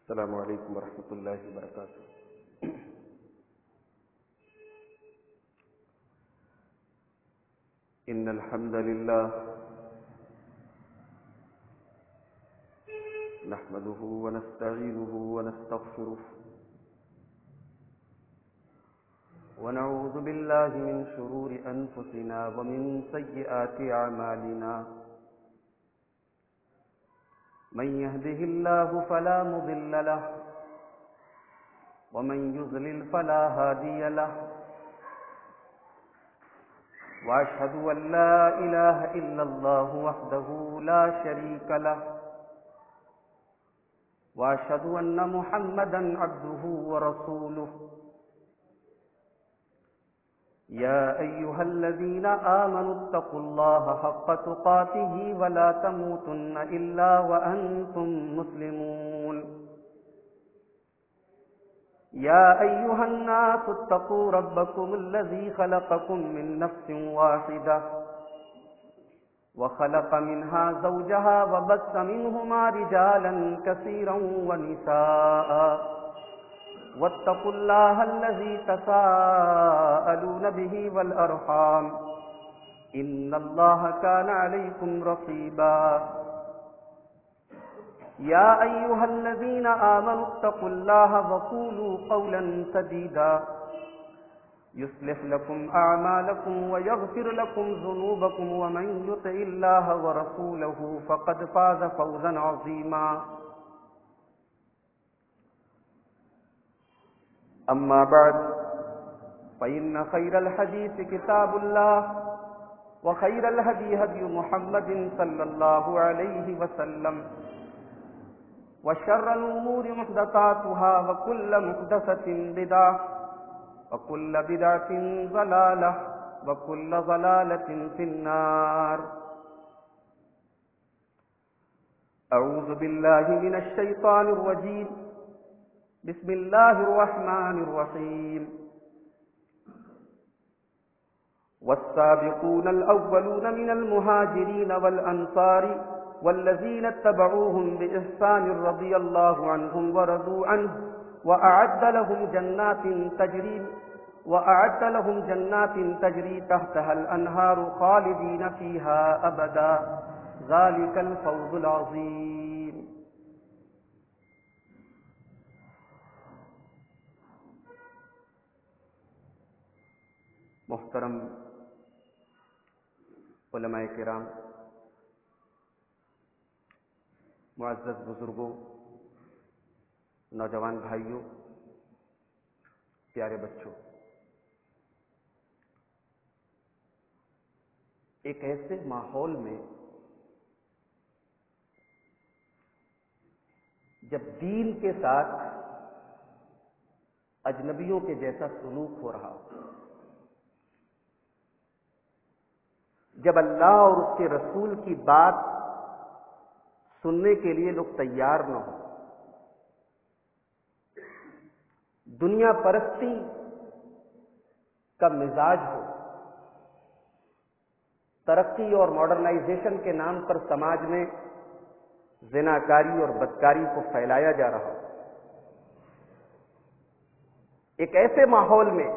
السلام علیکم ورحمۃ اللہ وبرکاتہ۔ ان الحمد للہ نحمده ونستعینه ونستغفره ونعوذ باللہ من شرور انفسنا ومن سیئات اعمالنا، من يهده الله فلا مضل له ومن يضلل فلا هادي له، واشهد ان لا اله الا الله وحده لا شريك له، واشهد ان محمدا عبده ورسوله۔ يا ايها الذين آمنوا اتقوا الله حق تقاته ولا تموتن الا وانتم مسلمون۔ يا ايها الناس اتقوا ربكم الذي خلقكم من نفس واحدة وخلق منها زوجها وبث منهما رجالا كثيرا ونساء، واتقوا الله الذي تساءلون به والأرحام إن الله كان عليكم رقيبا۔ يا أيها الذين آمنوا اتقوا الله وقولوا قولا سديدا يصلح لكم أعمالكم ويغفر لكم ذنوبكم، ومن يطع الله ورسوله فقد فاز فوزا عظيما۔ أما بعد فإن خير الحديث كتاب الله، وخير الهدي هدي محمد صلى الله عليه وسلم، وشر الأمور محدثاتها، وكل محدثة بدعة، وكل بدعة ضلالة، وكل ضلالة في النار۔ أعوذ بالله من الشيطان الرجيم، بسم الله الرحمن الرحيم۔ والسابقون الأولون من المهاجرين والأنصار والذين اتبعوهم بإحسان رضي الله عنهم ورضوا عنه، وأعد لهم جنات تجري تحتها الأنهار خالدين فيها أبدا، ذلك الفوز العظيم۔ محترم علماء کرام، معزز بزرگوں، نوجوان بھائیوں، پیارے بچوں، ایک ایسے ماحول میں جب دین کے ساتھ اجنبیوں کے جیسا سلوک ہو رہا ہو، جب اللہ اور اس کے رسول کی بات سننے کے لیے لوگ تیار نہ ہو، دنیا پرستی کا مزاج ہو، ترقی اور ماڈرنائزیشن کے نام پر سماج میں زناکاری اور بدکاری کو پھیلایا جا رہا ہو، ایک ایسے ماحول میں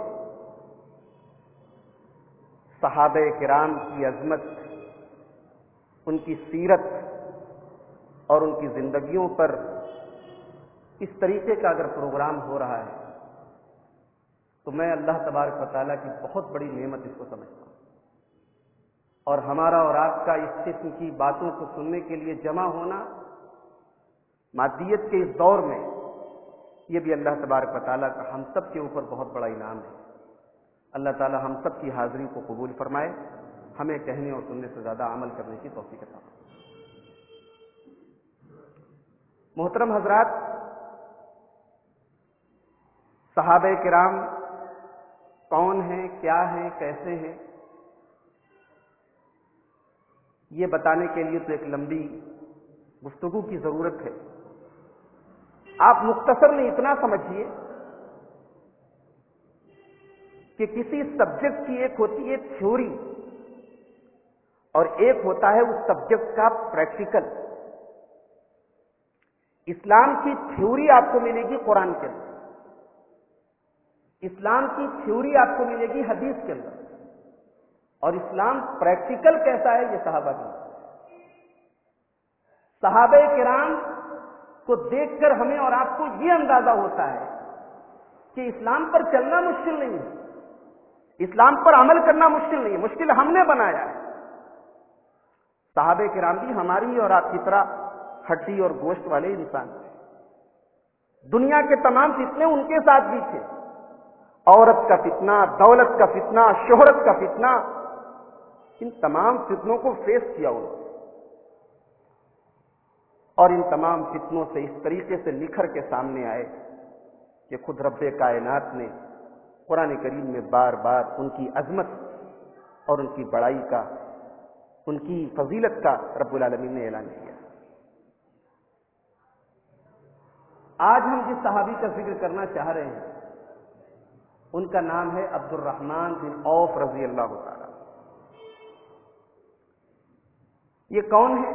صحابہ کرام کی عظمت، ان کی سیرت اور ان کی زندگیوں پر اس طریقے کا اگر پروگرام ہو رہا ہے تو میں اللہ تبارک و تعالیٰ کی بہت بڑی نعمت اس کو سمجھتا ہوں، اور ہمارا اور آپ کا اس قسم کی باتوں کو سننے کے لیے جمع ہونا مادیت کے اس دور میں، یہ بھی اللہ تبارک و تعالیٰ کا ہم سب کے اوپر بہت بڑا انعام ہے۔ اللہ تعالی ہم سب کی حاضری کو قبول فرمائے، ہمیں کہنے اور سننے سے زیادہ عمل کرنے کی توفیق عطا فرمائے۔ محترم حضرات، صحابہ کرام کون ہیں، کیا ہیں، کیسے ہیں، یہ بتانے کے لیے تو ایک لمبی گفتگو کی ضرورت ہے۔ آپ مختصر میں اتنا سمجھیے کہ کسی سبجیکٹ کی ایک ہوتی ہے تھیوری اور ایک ہوتا ہے اس سبجیکٹ کا پریکٹیکل۔ اسلام کی تھیوری آپ کو ملے گی قرآن کے اندر، اسلام کی تھیوری آپ کو ملے گی حدیث کے اندر، اور اسلام پریکٹیکل کیسا ہے یہ صحابہ کا۔ صحابہ کرام کو دیکھ کر ہمیں اور آپ کو یہ اندازہ ہوتا ہے کہ اسلام پر چلنا مشکل نہیں ہے، اسلام پر عمل کرنا مشکل نہیں ہے، مشکل ہم نے بنایا ہے۔ صحابہ کرام بھی ہماری اور آپ کی طرح ہڈی اور گوشت والے انسان تھے، دنیا کے تمام فتنے ان کے ساتھ بھی تھے، عورت کا فتنہ، دولت کا فتنہ، شہرت کا فتنہ، ان تمام فتنوں کو فیس کیا انہوں نے، اور ان تمام فتنوں سے اس طریقے سے نکھر کے سامنے آئے کہ خود رب کائنات نے قرآن کریم میں بار بار ان کی عظمت اور ان کی بڑائی کا، ان کی فضیلت کا رب العالمین نے اعلان کیا۔ آج ہم جس صحابی کا ذکر کرنا چاہ رہے ہیں ان کا نام ہے عبد الرحمن بن عوف رضی اللہ تعالی۔ یہ کون ہے؟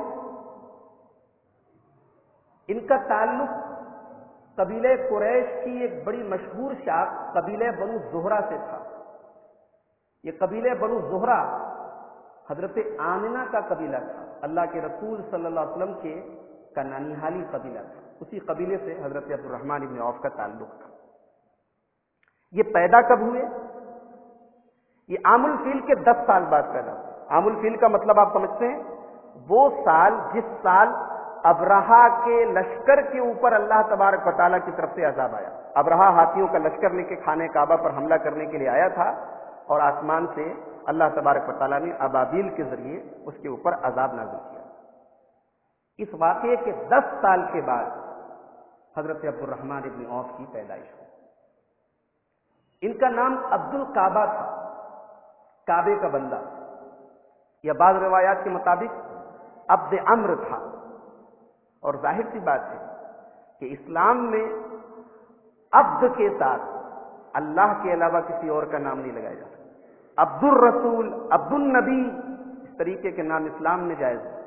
ان کا تعلق قبیلہ قریش کی ایک بڑی مشہور شاخ قبیلہ بنو زہرہ سے تھا۔ یہ قبیلہ بنو زہرہ حضرت آمنہ کا قبیلہ تھا، اللہ کے رسول صلی اللہ علیہ وسلم کے کا ننیحالی قبیلہ تھا، اسی قبیلے سے حضرت عبد الرحمن بن عوف کا تعلق تھا۔ یہ پیدا کب ہوئے؟ یہ عام الفیل کے 10 سال بعد پیدا ہوئے۔ عام الفیل کا مطلب آپ سمجھتے ہیں؟ وہ سال جس سال ابرہا کے لشکر کے اوپر اللہ تبارک و تعالیٰ کی طرف سے عذاب آیا۔ ابرہا ہاتھیوں کا لشکر لے کے خانہ کعبہ پر حملہ کرنے کے لیے آیا تھا، اور آسمان سے اللہ تبارک و تعالیٰ نے ابابیل کے ذریعے اس کے اوپر عذاب نازل کیا۔ اس واقعے کے 10 سال کے بعد حضرت عبد الرحمن ابن عوف کی پیدائش ہوئی۔ ان کا نام عبد الکعبہ تھا، کعبے کا بندہ، یا بعض روایات کے مطابق عبد عمرو تھا۔ اور ظاہر سی بات ہے کہ اسلام میں عبد کے ساتھ اللہ کے علاوہ کسی اور کا نام نہیں لگایا جا سکتا۔ عبد الرسول، عبد النبی، اس طریقے کے نام اسلام میں جائز ہے۔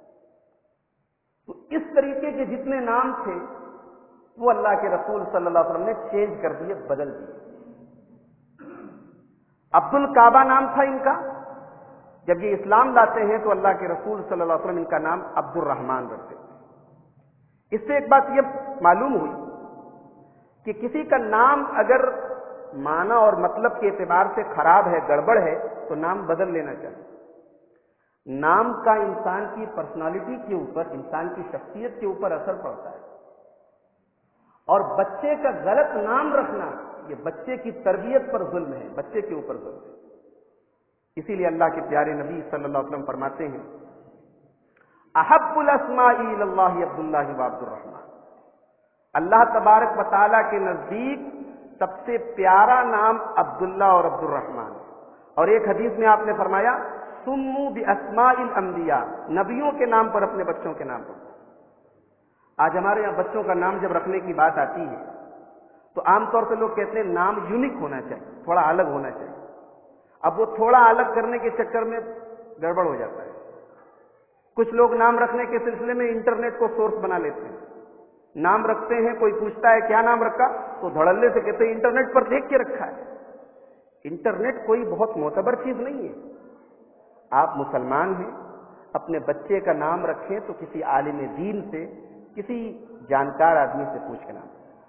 تو اس طریقے کے جتنے نام تھے وہ اللہ کے رسول صلی اللہ علیہ وسلم نے چینج کر دیے، بدل دیے۔ عبد الکعبہ نام تھا ان کا، جب یہ اسلام لاتے ہیں تو اللہ کے رسول صلی اللہ علیہ وسلم ان کا نام عبد الرحمن رکھتے ہیں۔ اس سے ایک بات یہ معلوم ہوئی کہ کسی کا نام اگر معنی اور مطلب کے اعتبار سے خراب ہے، گڑبڑ ہے، تو نام بدل لینا چاہیے۔ نام کا انسان کی پرسنالٹی کے اوپر، انسان کی شخصیت کے اوپر اثر پڑتا ہے، اور بچے کا غلط نام رکھنا یہ بچے کی تربیت پر ظلم ہے، بچے کے اوپر ظلم ہے۔ اسی لیے اللہ کے پیارے نبی صلی اللہ علیہ وسلم فرماتے ہیں احب الاسماء الی اللہ عبد اللہ و عبد الرحمن، اللہ تبارک و تعالیٰ کے نزدیک سب سے پیارا نام عبداللہ اور عبد الرحمن۔ اور ایک حدیث میں آپ نے فرمایا سموا باسماء الانبیاء، نبیوں کے نام پر اپنے بچوں کے نام پر۔ آج ہمارے یہاں بچوں کا نام جب رکھنے کی بات آتی ہے تو عام طور سے لوگ کہتے ہیں نام یونیک ہونا چاہیے، تھوڑا الگ ہونا چاہیے۔ اب وہ تھوڑا الگ کرنے کے چکر میں گڑبڑ ہو جاتا ہے۔ کچھ لوگ نام رکھنے کے سلسلے میں انٹرنیٹ کو سورس بنا لیتے ہیں، نام رکھتے ہیں، کوئی پوچھتا ہے کیا نام رکھا تو دھڑلے سے کہتے ہیں انٹرنیٹ پر دیکھ کے رکھا ہے۔ انٹرنیٹ کوئی بہت معتبر چیز نہیں ہے۔ آپ مسلمان ہیں، اپنے بچے کا نام رکھیں تو کسی عالم دین سے، کسی جانکار آدمی سے پوچھ کے نام۔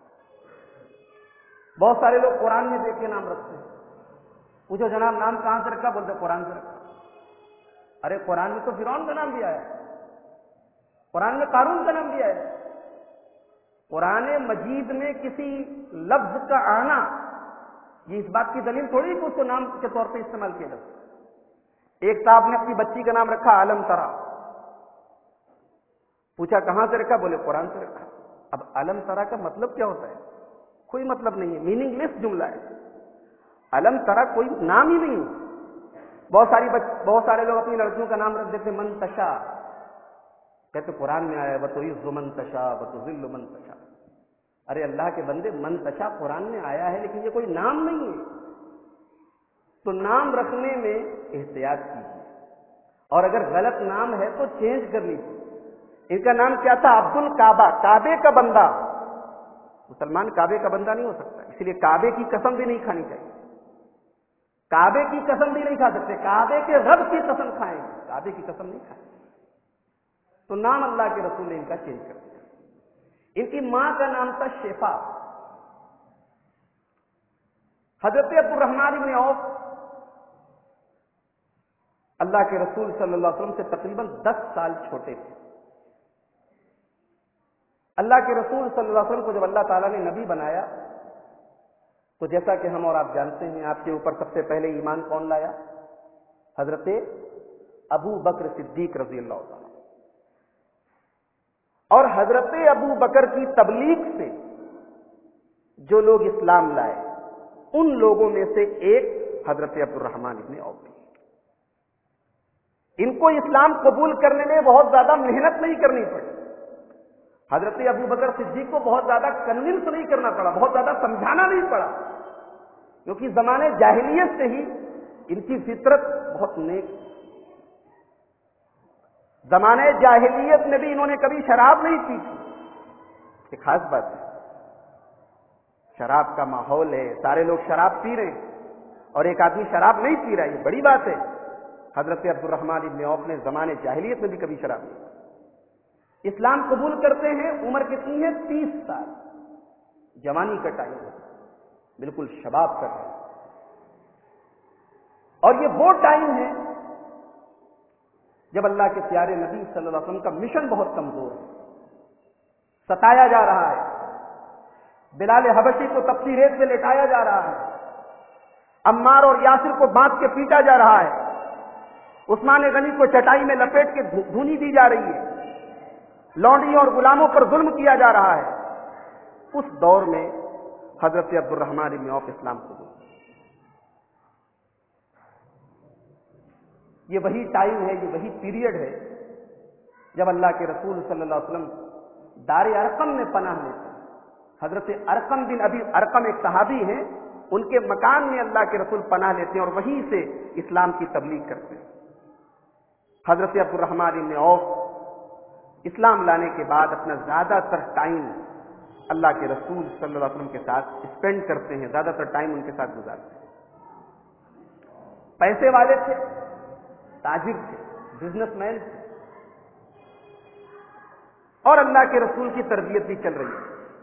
بہت سارے لوگ قرآن میں دیکھ کے نام رکھتے ہیں، پوچھو جناب نام کہاں سے رکھا؟ بولتے قرآن سے رکھا۔ ارے قرآن میں تو فرعون کا نام دیا ہے، قرآن میں قارون کا نام دیا ہے۔ قرآن مجید میں کسی لفظ کا آنا یہ اس بات کی دلیل تھوڑی کہ اس کو نام کے طور پہ استعمال کیا جاتا۔ ایک صاحب نے اپنی بچی کا نام رکھا علم ترا، پوچھا کہاں سے رکھا؟ بولے قرآن سے رکھا۔ اب علم ترا کا مطلب کیا ہوتا ہے؟ کوئی مطلب نہیں ہے، میننگ لیس جملہ ہے۔ علم ترا کوئی نام ہی نہیں ہے۔ بہت سارے لوگ اپنی لڑکیوں کا نام رکھ دیتے منتشا، کہتے قرآن میں آیا وَتُعِزُّ مَن تَشَاءُ وَتُذِلُّ مَن تَشَاءُ۔ ارے اللہ کے بندے، منتشا قرآن میں آیا ہے لیکن یہ کوئی نام نہیں ہے۔ تو نام رکھنے میں احتیاط کیجیے، اور اگر غلط نام ہے تو چینج کر لیجیے۔ ان کا نام کیا تھا؟ عبد الکعبہ، کعبے کا بندہ۔ مسلمان کعبے کا بندہ نہیں ہو سکتا، اس لیے کعبے کی قسم بھی نہیں کھانی چاہیے، کعبے کی قسم بھی نہیں کھا سکتے، کعبے کے رب کی قسم کھائیں گے، کعبے کی قسم نہیں کھائیں۔ تو نام اللہ کے رسول نے ان کا چینج کر دیا۔ ان کی ماں کا نام تھا شیفا۔ حضرت عبد الرحمن بن عوف اللہ کے رسول صلی اللہ علیہ وسلم سے تقریباً 10 سال چھوٹے تھے۔ اللہ کے رسول صلی اللہ علیہ وسلم کو جب اللہ تعالیٰ نے نبی بنایا تو جیسا کہ ہم اور آپ جانتے ہیں، آپ کے اوپر سب سے پہلے ایمان کون لایا؟ حضرت ابو بکر صدیق رضی اللہ تعالیٰ۔ اور حضرت ابو بکر کی تبلیغ سے جو لوگ اسلام لائے ان لوگوں میں سے ایک حضرت عبد الرحمن ابن عوف تھے۔ ان کو اسلام قبول کرنے میں بہت زیادہ محنت نہیں کرنی پڑی، حضرت ابو بکر صدیق کو بہت زیادہ کنونس نہیں کرنا پڑا، بہت زیادہ سمجھانا نہیں پڑا، کیونکہ زمانے جاہلیت سے ہی ان کی فطرت بہت نیک۔ زمانے جاہلیت میں بھی انہوں نے کبھی شراب نہیں پی تھی، ایک خاص بات ہے، شراب کا ماحول ہے، سارے لوگ شراب پی رہے ہیں اور ایک آدمی شراب نہیں پی رہا، یہ بڑی بات ہے۔ حضرت عبد الرحمن ابن عوف نے زمانے جاہلیت میں بھی کبھی شراب نہیں پی۔ اسلام قبول کرتے ہیں، عمر کتنی ہے؟ 30 سال، جوانی کا ٹائم ہے، بالکل شباب کا ٹائم، اور یہ وہ ٹائم ہے جب اللہ کے پیارے نبی صلی اللہ علیہ وسلم کا مشن بہت کمزور ہے، ستایا جا رہا ہے، بلال حبشی کو تپتی ریت میں لٹایا جا رہا ہے، عمار اور یاسر کو باندھ کے پیٹا جا رہا ہے، عثمان غنی کو چٹائی میں لپیٹ کے دھونی دی جا رہی ہے، لونڈیوں اور غلاموں پر ظلم کیا جا رہا ہے۔ اس دور میں حضرت عبد الرحمن بن عوف اسلام قبول۔ یہ وہی ٹائم ہے، یہ وہی پیریڈ ہے جب اللہ کے رسول صلی اللہ علیہ وسلم دار ارقم میں پناہ لیتے ہیں۔ حضرت ارقم بن ابی ارقم ایک صحابی ہیں، ان کے مکان میں اللہ کے رسول پناہ لیتے ہیں اور وہیں سے اسلام کی تبلیغ کرتے ہیں۔ حضرت عبد الرحمن بن عوف اسلام لانے کے بعد اپنا زیادہ تر ٹائم اللہ کے رسول صلی اللہ علیہ وسلم کے ساتھ اسپینڈ کرتے ہیں، زیادہ تر ٹائم ان کے ساتھ گزارتے ہیں۔ پیسے والے تھے، تاجر تھے، بزنس مین تھے، اور اللہ کے رسول کی تربیت بھی چل رہی ہے۔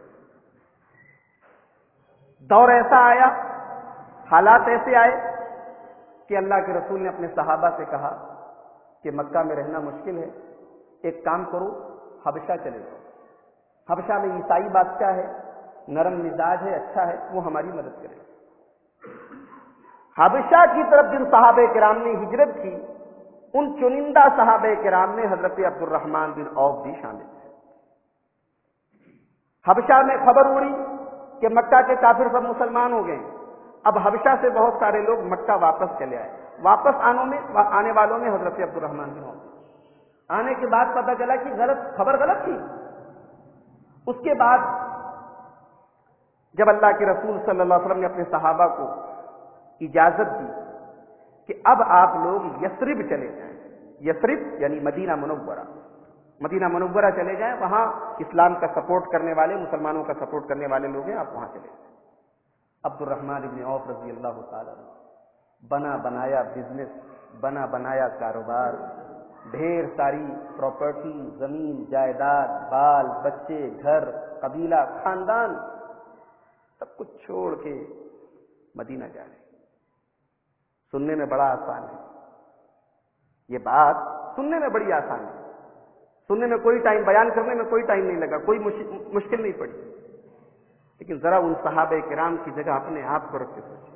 دور ایسا آیا، حالات ایسے آئے کہ اللہ کے رسول نے اپنے صحابہ سے کہا کہ مکہ میں رہنا مشکل ہے، ایک کام کرو، حبشہ چلے جاؤ۔ حبشہ میں عیسائی بادشاہ ہے، نرم مزاج ہے، اچھا ہے، وہ ہماری مدد کرے گا۔ حبشہ کی طرف جن صحابہ کرام نے ہجرت کی، ان چنندہ صحابہ کرام میں حضرت عبد الرحمن بن عوف بھی شامل تھے۔ حبشہ میں خبر اڑی کہ مکہ کے کافر سب مسلمان ہو گئے، اب حبشہ سے بہت سارے لوگ مکہ واپس چلے آئے۔ واپس آنے والوں میں حضرت عبد الرحمن بن عوف۔ آنے کے بعد پتہ چلا کہ خبر غلط تھی۔ اس کے بعد جب اللہ کے رسول صلی اللہ علیہ وسلم نے اپنے صحابہ کو اجازت دی کہ اب آپ لوگ یثرب چلے جائیں، یثرب یعنی مدینہ منورہ، مدینہ منورہ چلے جائیں، وہاں اسلام کا سپورٹ کرنے والے، مسلمانوں کا سپورٹ کرنے والے لوگ ہیں، آپ وہاں چلے جائیں۔ عبد الرحمن بن عوف رضی اللہ تعالیٰ بنا بنایا بزنس، بنا بنایا کاروبار، ڈھیر ساری پراپرٹی، زمین جائیداد، بال بچے، گھر، قبیلہ، خاندان، سب کچھ چھوڑ کے مدینہ جا رہے۔ سننے میں بڑا آسان ہے، یہ بات سننے میں بڑی آسان ہے، سننے میں کوئی ٹائم، بیان کرنے میں کوئی ٹائم نہیں لگا، کوئی مشکل نہیں پڑی، لیکن ذرا ان صحابہ کرام کی جگہ اپنے آپ کو رکھ کے سوچیں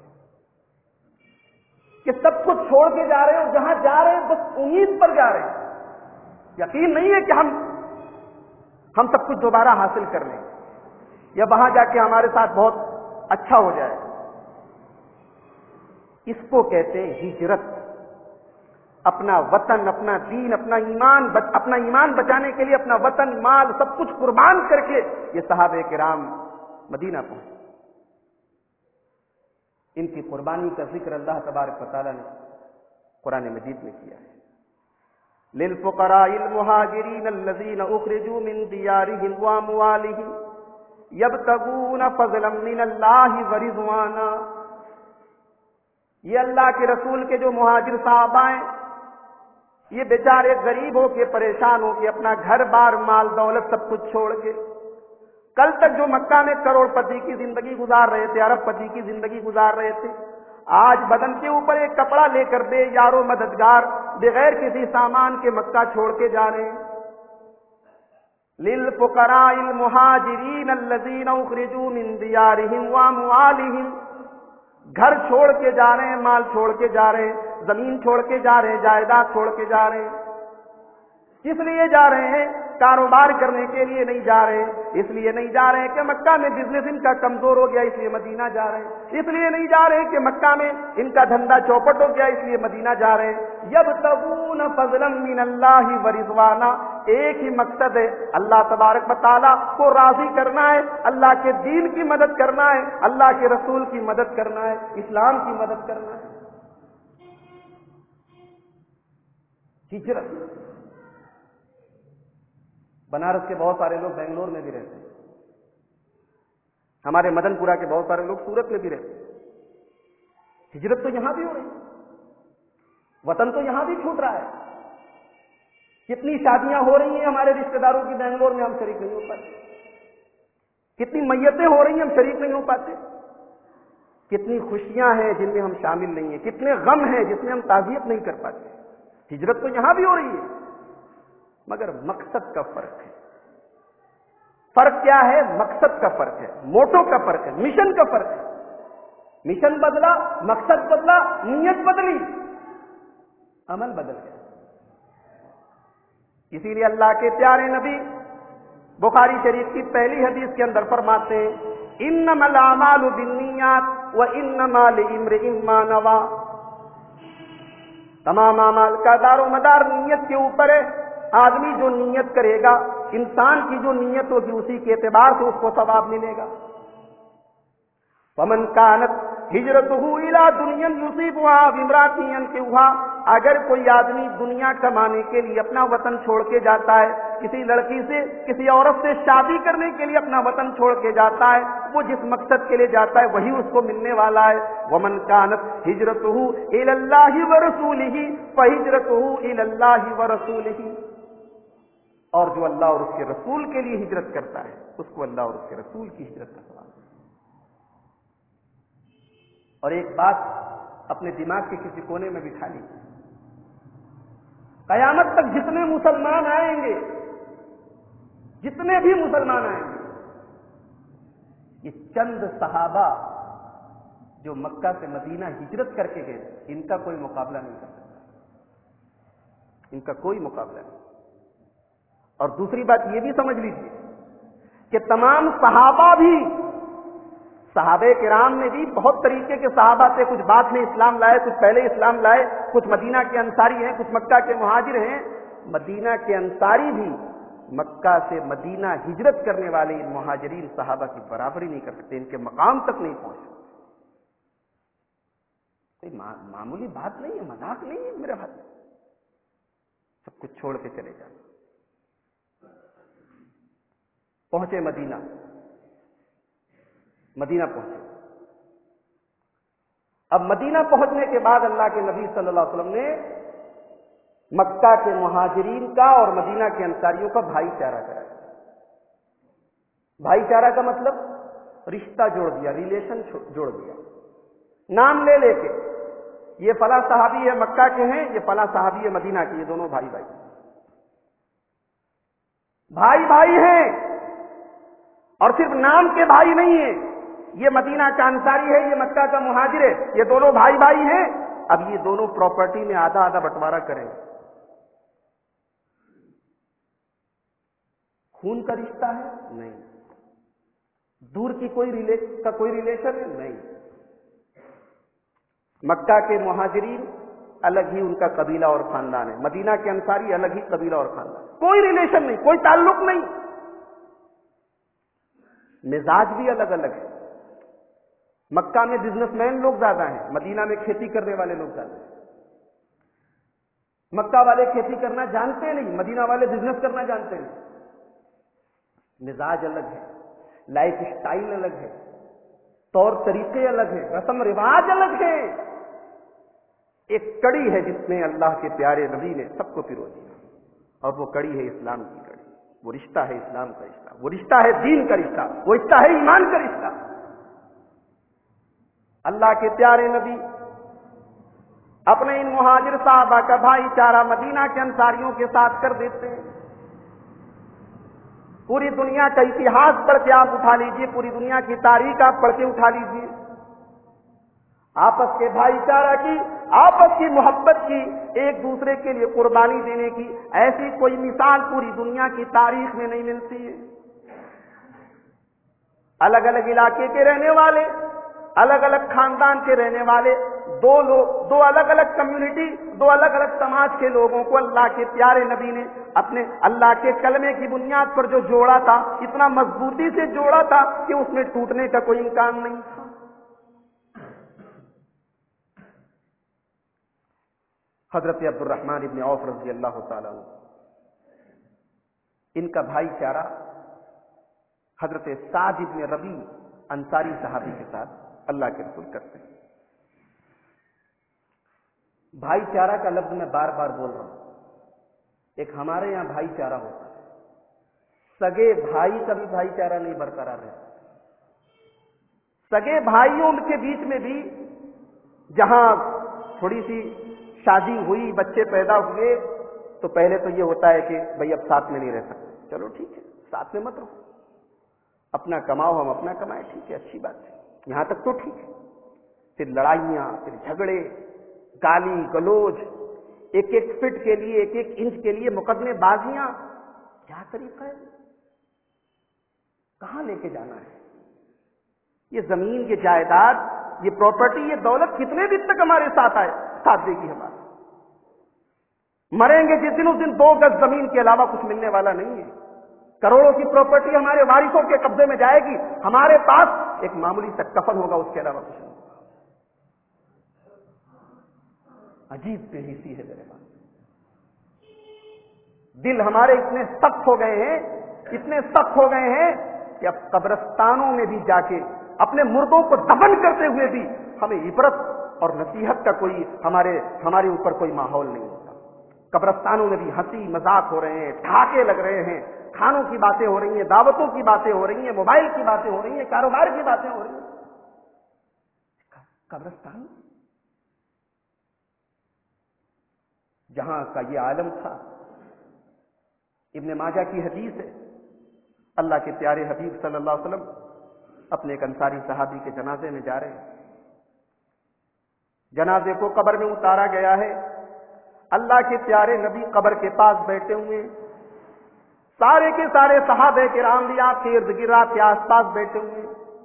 کہ سب کچھ چھوڑ کے جا رہے ہیں اور جہاں جا رہے ہیں بس امید پر جا رہے ہیں، یقین نہیں ہے کہ ہم سب کچھ دوبارہ حاصل کر لیں یا وہاں جا کے ہمارے ساتھ بہت اچھا ہو جائے۔ اس کو کہتے ہیں ہجرت۔ اپنا وطن، اپنا دین، اپنا ایمان بچانے کے لیے اپنا وطن، مال، سب کچھ قربان کر کے یہ صحابہ کرام مدینہ پہنچے۔ ان کی قربانی کا ذکر اللہ تبارک و تعالیٰ نے قرآن مجید میں کیا ہے۔ للفقراء المہاجرین الذین اخرجوا من دیارہم واموالہم یبتغون فضلا من اللہ ورضوانا. یہ اللہ کے رسول کے جو مہاجر صحابہ ہیں، یہ بیچارے غریب ہو کے پریشان ہو کے اپنا گھر بار مال دولت سب کچھ چھوڑ کے کل تک جو مکہ میں کروڑ پتی کی زندگی گزار رہے تھے، ارب پتی کی زندگی گزار رہے تھے، آج بدن کے اوپر ایک کپڑا لے کر بے یارو مددگار بغیر کسی سامان کے مکہ چھوڑ کے جا رہے ہیں. للفقراء المہاجرین الذین اخرجوا من دیارہم واموالہم، گھر چھوڑ کے جا رہے ہیں، مال چھوڑ کے جا رہے ہیں، زمین چھوڑ کے جا رہے ہیں، جائیداد چھوڑ کے جا رہے ہیں. کس لیے جا رہے ہیں؟ کاروبار کرنے کے لیے نہیں جا رہے ہیں. اس لیے نہیں جا رہے ہیں کہ مکہ میں بزنس ان کا کمزور ہو گیا اس لیے مدینہ جا رہے ہیں. اس لیے نہیں جا رہے ہیں کہ مکہ میں ان کا دھندا چوپٹ ہو گیا اس لیے مدینہ جا رہے ہیں. یبتغون فضلا من اللہ ورضوانا، ایک ہی مقصد ہے، اللہ تبارک و تعالیٰ کو راضی کرنا ہے، اللہ کے دین کی مدد کرنا ہے، اللہ کے رسول کی مدد کرنا ہے، اسلام کی مدد کرنا ہے. ہجرت. بنارس کے بہت سارے لوگ بنگلور میں بھی رہتے ہیں، ہمارے مدن پورہ کے بہت سارے لوگ سورت میں بھی رہتے ہیں. ہجرت تو یہاں بھی ہو رہی ہے، وطن تو یہاں بھی چھوٹ رہا ہے. کتنی شادیاں ہو رہی ہیں ہمارے رشتہ داروں کی بنگلور میں، ہم شریک نہیں ہو پاتے. کتنی میتیں ہو رہی ہیں، ہم شریک نہیں ہو پاتے. کتنی خوشیاں ہیں جن میں ہم شامل نہیں ہیں، کتنے غم ہیں جس میں ہم تعزیت نہیں کر پاتے. ہجرت تو یہاں بھی ہو رہی ہے، مگر مقصد کا فرق ہے. فرق کیا ہے؟ مقصد کا فرق ہے، موٹو کا فرق ہے، مشن کا فرق ہے. مشن بدلا، مقصد بدلا، نیت بدلی، عمل بدل گیا. اسی لیے اللہ کے پیارے نبی بخاری شریف کی پہلی حدیث کے اندر فرماتے ہیں انما الاعمال بالنیات وانما لامرئ ما نوى. تمام اعمال کا دار و مدار نیت کے اوپر ہے. آدمی جو نیت کرے گا، انسان کی جو نیت ہوگی اسی کے اعتبار سے اس کو ثواب ملے گا. ومن كانت ہجرته الى دنیا يصيبها بامرأة ينكحها، اگر کوئی آدمی دنیا کمانے کے لیے اپنا وطن چھوڑ کے جاتا ہے، کسی لڑکی سے کسی عورت سے شادی کرنے کے لیے اپنا وطن چھوڑ کے جاتا ہے، وہ جس مقصد کے لیے جاتا ہے وہی اس کو ملنے والا ہے. ومن كانت ہجرته الى الله ورسوله فهجرته الى الله ورسوله، اور جو اللہ اور اس کے رسول کے لیے ہجرت کرتا ہے اس کو اللہ اور اس کے رسول کی ہجرت کا ثواب. اور ایک بات اپنے دماغ کے کسی کونے میں بٹھا لیجیے، قیامت تک جتنے مسلمان آئیں گے، جتنے بھی مسلمان آئیں گے، یہ چند صحابہ جو مکہ سے مدینہ ہجرت کر کے گئے ان کا کوئی مقابلہ نہیں کر سکتا، ان کا کوئی مقابلہ نہیں. اور دوسری بات یہ بھی سمجھ لیجیے کہ تمام صحابہ بھی، صحابہ کرام میں بھی بہت طریقے کے صحابہ تھے، کچھ بعد میں اسلام لائے، کچھ پہلے اسلام لائے، کچھ مدینہ کے انصاری ہیں، کچھ مکہ کے مہاجر ہیں. مدینہ کے انصاری بھی مکہ سے مدینہ ہجرت کرنے والے ان مہاجرین صحابہ کی برابری نہیں کر سکتے، ان کے مقام تک نہیں پہنچ سکتے. کوئی معمولی بات نہیں ہے، مذاق نہیں ہے میرے بھائی. سب کچھ چھوڑ کے چلے جاتے. پہنچے مدینہ، مدینہ پہنچے. اب مدینہ پہنچنے کے بعد اللہ کے نبی صلی اللہ علیہ وسلم نے مکہ کے مہاجرین کا اور مدینہ کے انصاریوں کا بھائی چارہ کرایا. بھائی چارہ کا مطلب رشتہ جوڑ دیا، ریلیشن جوڑ دیا. نام لے لے کے یہ فلاں صحابی ہے مکہ کے ہیں، یہ فلاں صحابی ہے مدینہ کے، یہ دونوں بھائی بھائی بھائی بھائی ہیں. اور صرف نام کے بھائی نہیں ہیں، یہ مدینہ کا انصاری ہے، یہ مکہ کا مہاجر ہے، یہ دونوں بھائی بھائی ہیں. اب یہ دونوں پراپرٹی میں آدھا آدھا بٹوارا کریں. خون کا رشتہ ہے؟ نہیں. دور کی کوئی ریلیشن ہے؟ نہیں. مکہ کے مہاجرین الگ ہی ان کا قبیلہ اور خاندان ہے، مدینہ کے انصاری الگ ہی قبیلہ اور خاندان، کوئی ریلیشن نہیں، کوئی تعلق نہیں. مزاج بھی الگ الگ ہے. مکہ میں بزنس مین لوگ زیادہ ہیں، مدینہ میں کھیتی کرنے والے لوگ زیادہ ہیں. مکہ والے کھیتی کرنا جانتے نہیں، مدینہ والے بزنس کرنا جانتے نہیں۔ مزاج الگ ہے، لائف سٹائل الگ ہے، طور طریقے الگ ہیں، رسم رواج الگ ہے۔ ایک کڑی ہے جس میں اللہ کے پیارے نبی نے سب کو پرو دیا، اور وہ کڑی ہے اسلام کی کڑی۔ وہ رشتہ ہے اسلام کا رشتہ، وہ رشتہ ہے دین کا رشتہ، وہ رشتہ ہے ایمان کا رشتہ۔ اللہ کے پیارے نبی اپنے ان مہاجر صحابہ کا بھائی چارہ مدینہ کے انصاریوں کے ساتھ کر دیتے ہیں۔ پوری دنیا کا اتہاس پڑھ کے آپ اٹھا لیجئے، پوری دنیا کی تاریخ آپ پڑھ کے اٹھا لیجئے، آپس کے بھائی چارہ کی، آپس کی محبت کی، ایک دوسرے کے لیے قربانی دینے کی ایسی کوئی مثال پوری دنیا کی تاریخ میں نہیں ملتی ہے۔ الگ الگ علاقے کے رہنے والے، الگ الگ خاندان کے رہنے والے، دو الگ الگ کمیونٹی، دو الگ الگ سماج کے لوگوں کو اللہ کے پیارے نبی نے اپنے اللہ کے کلمے کی بنیاد پر جو جوڑا تھا، اتنا مضبوطی سے جوڑا تھا کہ اس میں ٹوٹنے کا کوئی امکان نہیں تھا۔ حضرت عبد الرحمن ابن عوف رضی اللہ تعالیٰ عنہ، ان کا بھائی چارہ حضرت سعد ابن ربیع انصاری صحابی کے ساتھ اللہ کے رسول کرتے ہیں۔ بھائی چارہ کا لفظ میں بار بار بول رہا ہوں، ایک ہمارے یہاں بھائی چارہ ہوتا ہے، سگے بھائی کا بھی بھائی چارہ نہیں برقرار رہتا۔ سگے بھائیوں کے بیچ میں بھی جہاں تھوڑی سی شادی ہوئی، بچے پیدا ہوئے، تو پہلے تو یہ ہوتا ہے کہ بھئی اب ساتھ میں نہیں رہ سکتے، چلو ٹھیک ہے ساتھ میں مت رہو، اپنا کماؤ ہم اپنا کمائیں، ٹھیک ہے اچھی بات ہے، یہاں تک تو ٹھیک ہے۔ پھر لڑائیاں، پھر جھگڑے، گالی گلوچ، ایک ایک فٹ کے لیے، ایک ایک انچ کے لیے مقدمے بازیاں، کیا طریقہ ہے؟ کہاں لے کے جانا ہے؟ یہ زمین، یہ جائیداد، یہ پراپرٹی، یہ دولت کتنے دن تک ہمارے ساتھ دے گی ہمارا؟ مریں گے جس دن، اس دن 2 گز زمین کے علاوہ کچھ ملنے والا نہیں ہے۔ کروڑوں کی پراپرٹی ہمارے وارثوں کے قبضے میں جائے گی، ہمارے پاس ایک معمولی سا کفن ہوگا، اس کے علاوہ کچھ نہیں ہوگا۔ عجیب بے حسی ہے میرے پاس، دل ہمارے اتنے سخت ہو گئے ہیں، اتنے سخت ہو گئے ہیں کہ اب قبرستانوں میں بھی جا کے اپنے مردوں کو دفن کرتے ہوئے بھی ہمیں عبرت اور نصیحت کا کوئی ہمارے اوپر کوئی ماحول نہیں ہوتا۔ قبرستانوں میں بھی ہنسی مذاق ہو رہے ہیں، ٹھاکے لگ رہے ہیں، کھانوں کی باتیں ہو رہی ہیں، دعوتوں کی باتیں ہو رہی ہیں، موبائل کی باتیں ہو رہی ہیں، کاروبار کی باتیں ہو رہی ہیں۔ قبرستان جہاں کا یہ عالم تھا۔ ابن ماجہ کی حدیث ہے، اللہ کے پیارے حبیب صلی اللہ علیہ وسلم اپنے ایک انصاری صحابی کے جنازے میں جا رہے ہیں، جنازے کو قبر میں اتارا گیا ہے، اللہ کے پیارے نبی قبر کے پاس بیٹھے ہوئے، سارے کے سارے صحابہ کرام بھی آپ کے ارد گرد، آپ کے آس پاس بیٹھے ہوئے،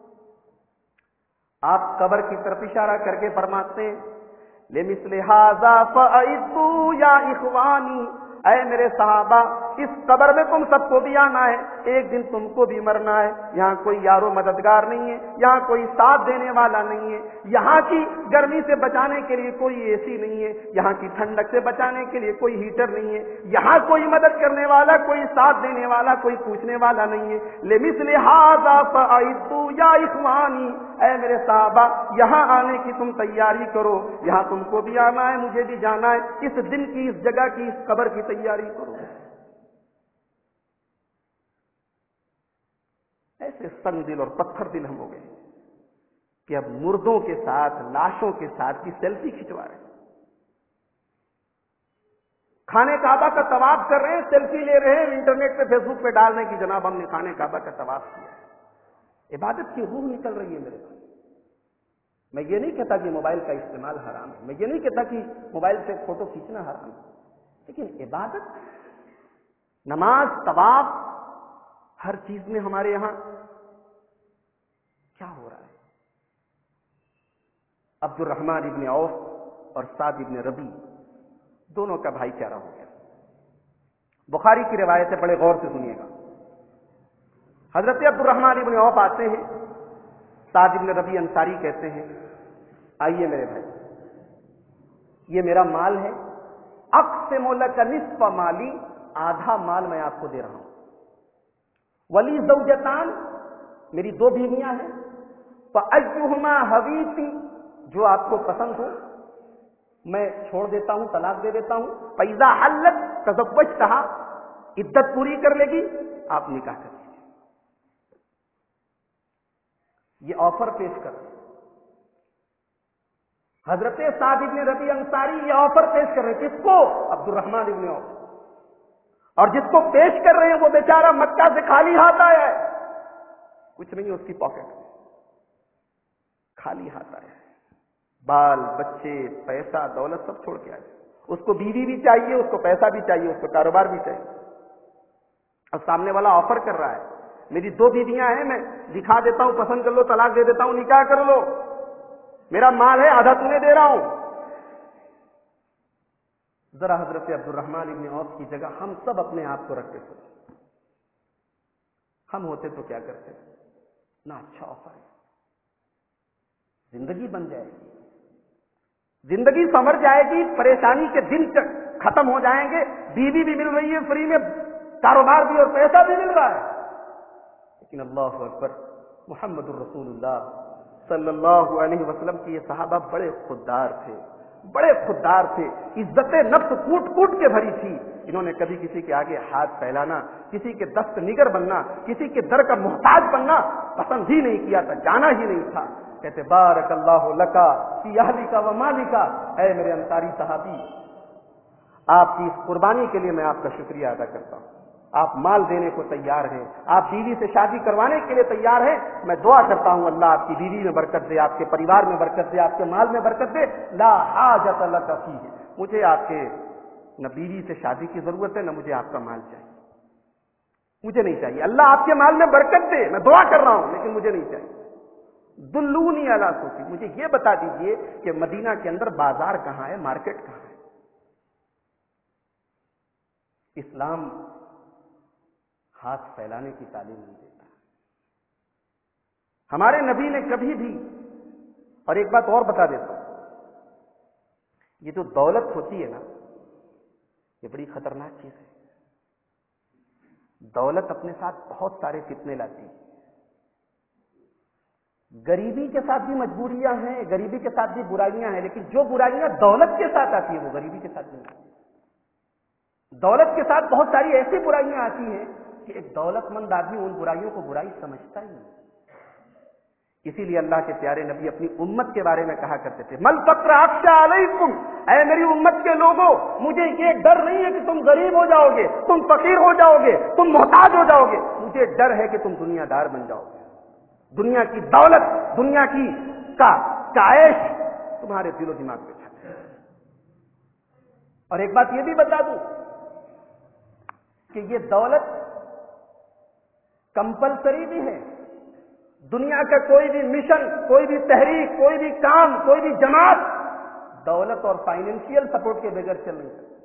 آپ قبر کی طرف اشارہ کر کے فرماتے ہیں لِمِثْلِ هَذَا فَأَعِدُّوا يَا إِخْوَانِي، اے میرے صحابہ، اس قبر میں تم سب کو بھی آنا ہے، ایک دن تم کو بھی مرنا ہے۔ یہاں کوئی یار و مددگار نہیں ہے، یہاں کوئی ساتھ دینے والا نہیں ہے، یہاں کی گرمی سے بچانے کے لیے کوئی اے سی نہیں ہے، یہاں کی ٹھنڈک سے بچانے کے لیے کوئی ہیٹر نہیں ہے، یہاں کوئی مدد کرنے والا، کوئی ساتھ دینے والا، کوئی پوچھنے والا نہیں ہے۔ لِمِثْلِ هَذَا فَأَعِدُّوا يَا إِخْوَانِي، اے میرے صحابہ، یہاں آنے کی تم تیاری کرو، یہاں تم کو بھی آنا ہے، مجھے بھی جانا ہے، اس دن کی، اس جگہ کی، اس قبر کی تیاری کرو۔ ایسے سنگ دل اور پتھر دل ہم ہو گئے کہ اب مردوں کے ساتھ، لاشوں کے ساتھ کی سیلفی کھنچوا رہے ہیں، خانہ کعبہ کا طواف کر رہے ہیں، سیلفی لے رہے ہیں، انٹرنیٹ پہ، فیس بک پہ ڈالنے کی جناب ہم نے خانہ کعبہ کا طواف کیا۔ عبادت کی روح نکل رہی ہے میرے پاس۔ میں یہ نہیں کہتا کہ موبائل کا استعمال حرام ہے، میں یہ نہیں کہتا کہ موبائل سے فوٹو کھینچنا حرام ہے، لیکن عبادت، نماز، طواف، ہر چیز میں ہمارے یہاں کیا ہو رہا ہے؟ عبد الرحمن ابن عوف اور سعد ابن ربیع دونوں کا بھائی چارہ ہو گیا۔ بخاری کی روایت ہے، بڑے غور سے سنیے گا۔ حضرت عبد الرحمن ابن عوف آتے ہیں، سعد ابن ربیع انصاری کہتے ہیں آئیے میرے بھائی، یہ میرا مال ہے، اقسم لک نصف مالی، آدھا مال میں آپ کو دے رہا ہوں، ولی زوجتان، میری 2 بیویاں ہیں، فایہما حویتی، جو آپ کو پسند ہو میں چھوڑ دیتا ہوں، طلاق دے دیتا ہوں، فاذا حلت تزوجتھا، عدت پوری کر لے گی آپ نکاح کر لیجیے۔ یہ آفر پیش کر رہے ہیں حضرت سعد ابن ربیع انصاری، یہ آفر پیش کر رہے ہیں کس کو؟ عبد الرحمن ابن عوف، اور جس کو پیش کر رہے ہیں وہ بیچارہ مکہ سے خالی ہاتھ آیا ہے، کچھ نہیں اس کی پاکٹ میں، خالی ہاتھ آیا ہے، بال بچے پیسہ دولت سب چھوڑ کے آئے، اس کو بیوی بھی چاہیے، اس کو پیسہ بھی چاہیے، اس کو کاروبار بھی چاہیے، اور سامنے والا آفر کر رہا ہے میری 2 بیویاں ہیں، میں دکھا دیتا ہوں، پسند کر لو، طلاق دے دیتا ہوں، نکاح کر لو، میرا مال ہے آدھا تمہیں دے رہا ہوں۔ ذرا حضرت عبد الرحمن ابن عوف کی جگہ ہم سب اپنے آپ کو رکھتے تھے، ہم ہوتے تو کیا کرتے؟ نہ اچھا آفر ہے، زندگی بن جائے گی، زندگی سنور جائے گی، پریشانی کے دن ختم ہو جائیں گے، بیوی بھی مل رہی ہے فری میں، کاروبار بھی اور پیسہ بھی مل رہا ہے، لیکن اللہ اکبر، محمد الرسول اللہ صلی اللہ علیہ وسلم کی یہ صحابہ بڑے خوددار تھے، بڑے خوددار تھے، عزت نفس کوٹ کوٹ کے بھری تھی، انہوں نے کبھی کسی کے آگے ہاتھ پھیلانا، کسی کے دست نگر بننا، کسی کے در کا محتاج بننا پسند ہی نہیں کیا تھا، جانا ہی نہیں تھا۔ کہتے بارک اللہ لکا فی اہلک و مالک، اے میرے انصاری صحابی، آپ کی اس قربانی کے لیے میں آپ کا شکریہ ادا کرتا ہوں، آپ مال دینے کو تیار ہیں، آپ بیوی سے شادی کروانے کے لیے تیار ہیں، میں دعا کرتا ہوں اللہ آپ کی بیوی میں برکت دے، آپ کے پریوار میں برکت دے، آپ کے مال میں برکت دے، لا حاجت لک فیہ، مجھے آپ کے نہ بیوی سے شادی کی ضرورت ہے، نہ مجھے آپ کا مال چاہیے، مجھے نہیں چاہیے، اللہ آپ کے مال میں برکت دے، میں دعا کر رہا ہوں، لیکن مجھے نہیں چاہیے۔ دلونی علی سوقی، مجھے یہ بتا دیجئے کہ مدینہ کے اندر بازار کہاں ہے، مارکیٹ کہاں ہے؟ اسلام ہاتھ پھیلانے کی تعلیم نہیں دیتا۔ ہمارے نبی نے کبھی بھی، اور ایک بات اور بتا دیتا ہوں، یہ جو دولت ہوتی ہے نا، یہ بڑی خطرناک چیز ہے، دولت اپنے ساتھ بہت سارے فتنے لاتی ہے، غریبی کے ساتھ بھی مجبوریاں ہیں، غریبی کے ساتھ بھی برائیاں ہیں، لیکن جو برائیاں دولت کے ساتھ آتی ہیں وہ غریبی کے ساتھ نہیں آتی۔ دولت کے ساتھ بہت ساری ایسی برائیاں آتی ہیں کہ ایک دولت مند آدمی ان برائیوں کو برائی سمجھتا ہی نہیں۔ اسی لیے اللہ کے پیارے نبی اپنی امت کے بارے میں کہا کرتے تھے، مل فقر اخشى علیکم، اے میری امت کے لوگوں، مجھے یہ ڈر نہیں ہے کہ تم غریب ہو جاؤ گے، تم فقیر ہو جاؤ گے، تم محتاج ہو جاؤ گے، مجھے ڈر ہے کہ تم دنیا دار بن جاؤ گے، دنیا کی دولت، دنیا کی عیش تمہارے دل و دماغ میں چھا جائے۔ اور ایک بات یہ بھی بتا دوں کہ یہ دولت کمپلسری بھی ہے، دنیا کا کوئی بھی مشن، کوئی بھی تحریک، کوئی بھی کام، کوئی بھی جماعت دولت اور فائنینشیل سپورٹ کے بغیر چل نہیں سکتی۔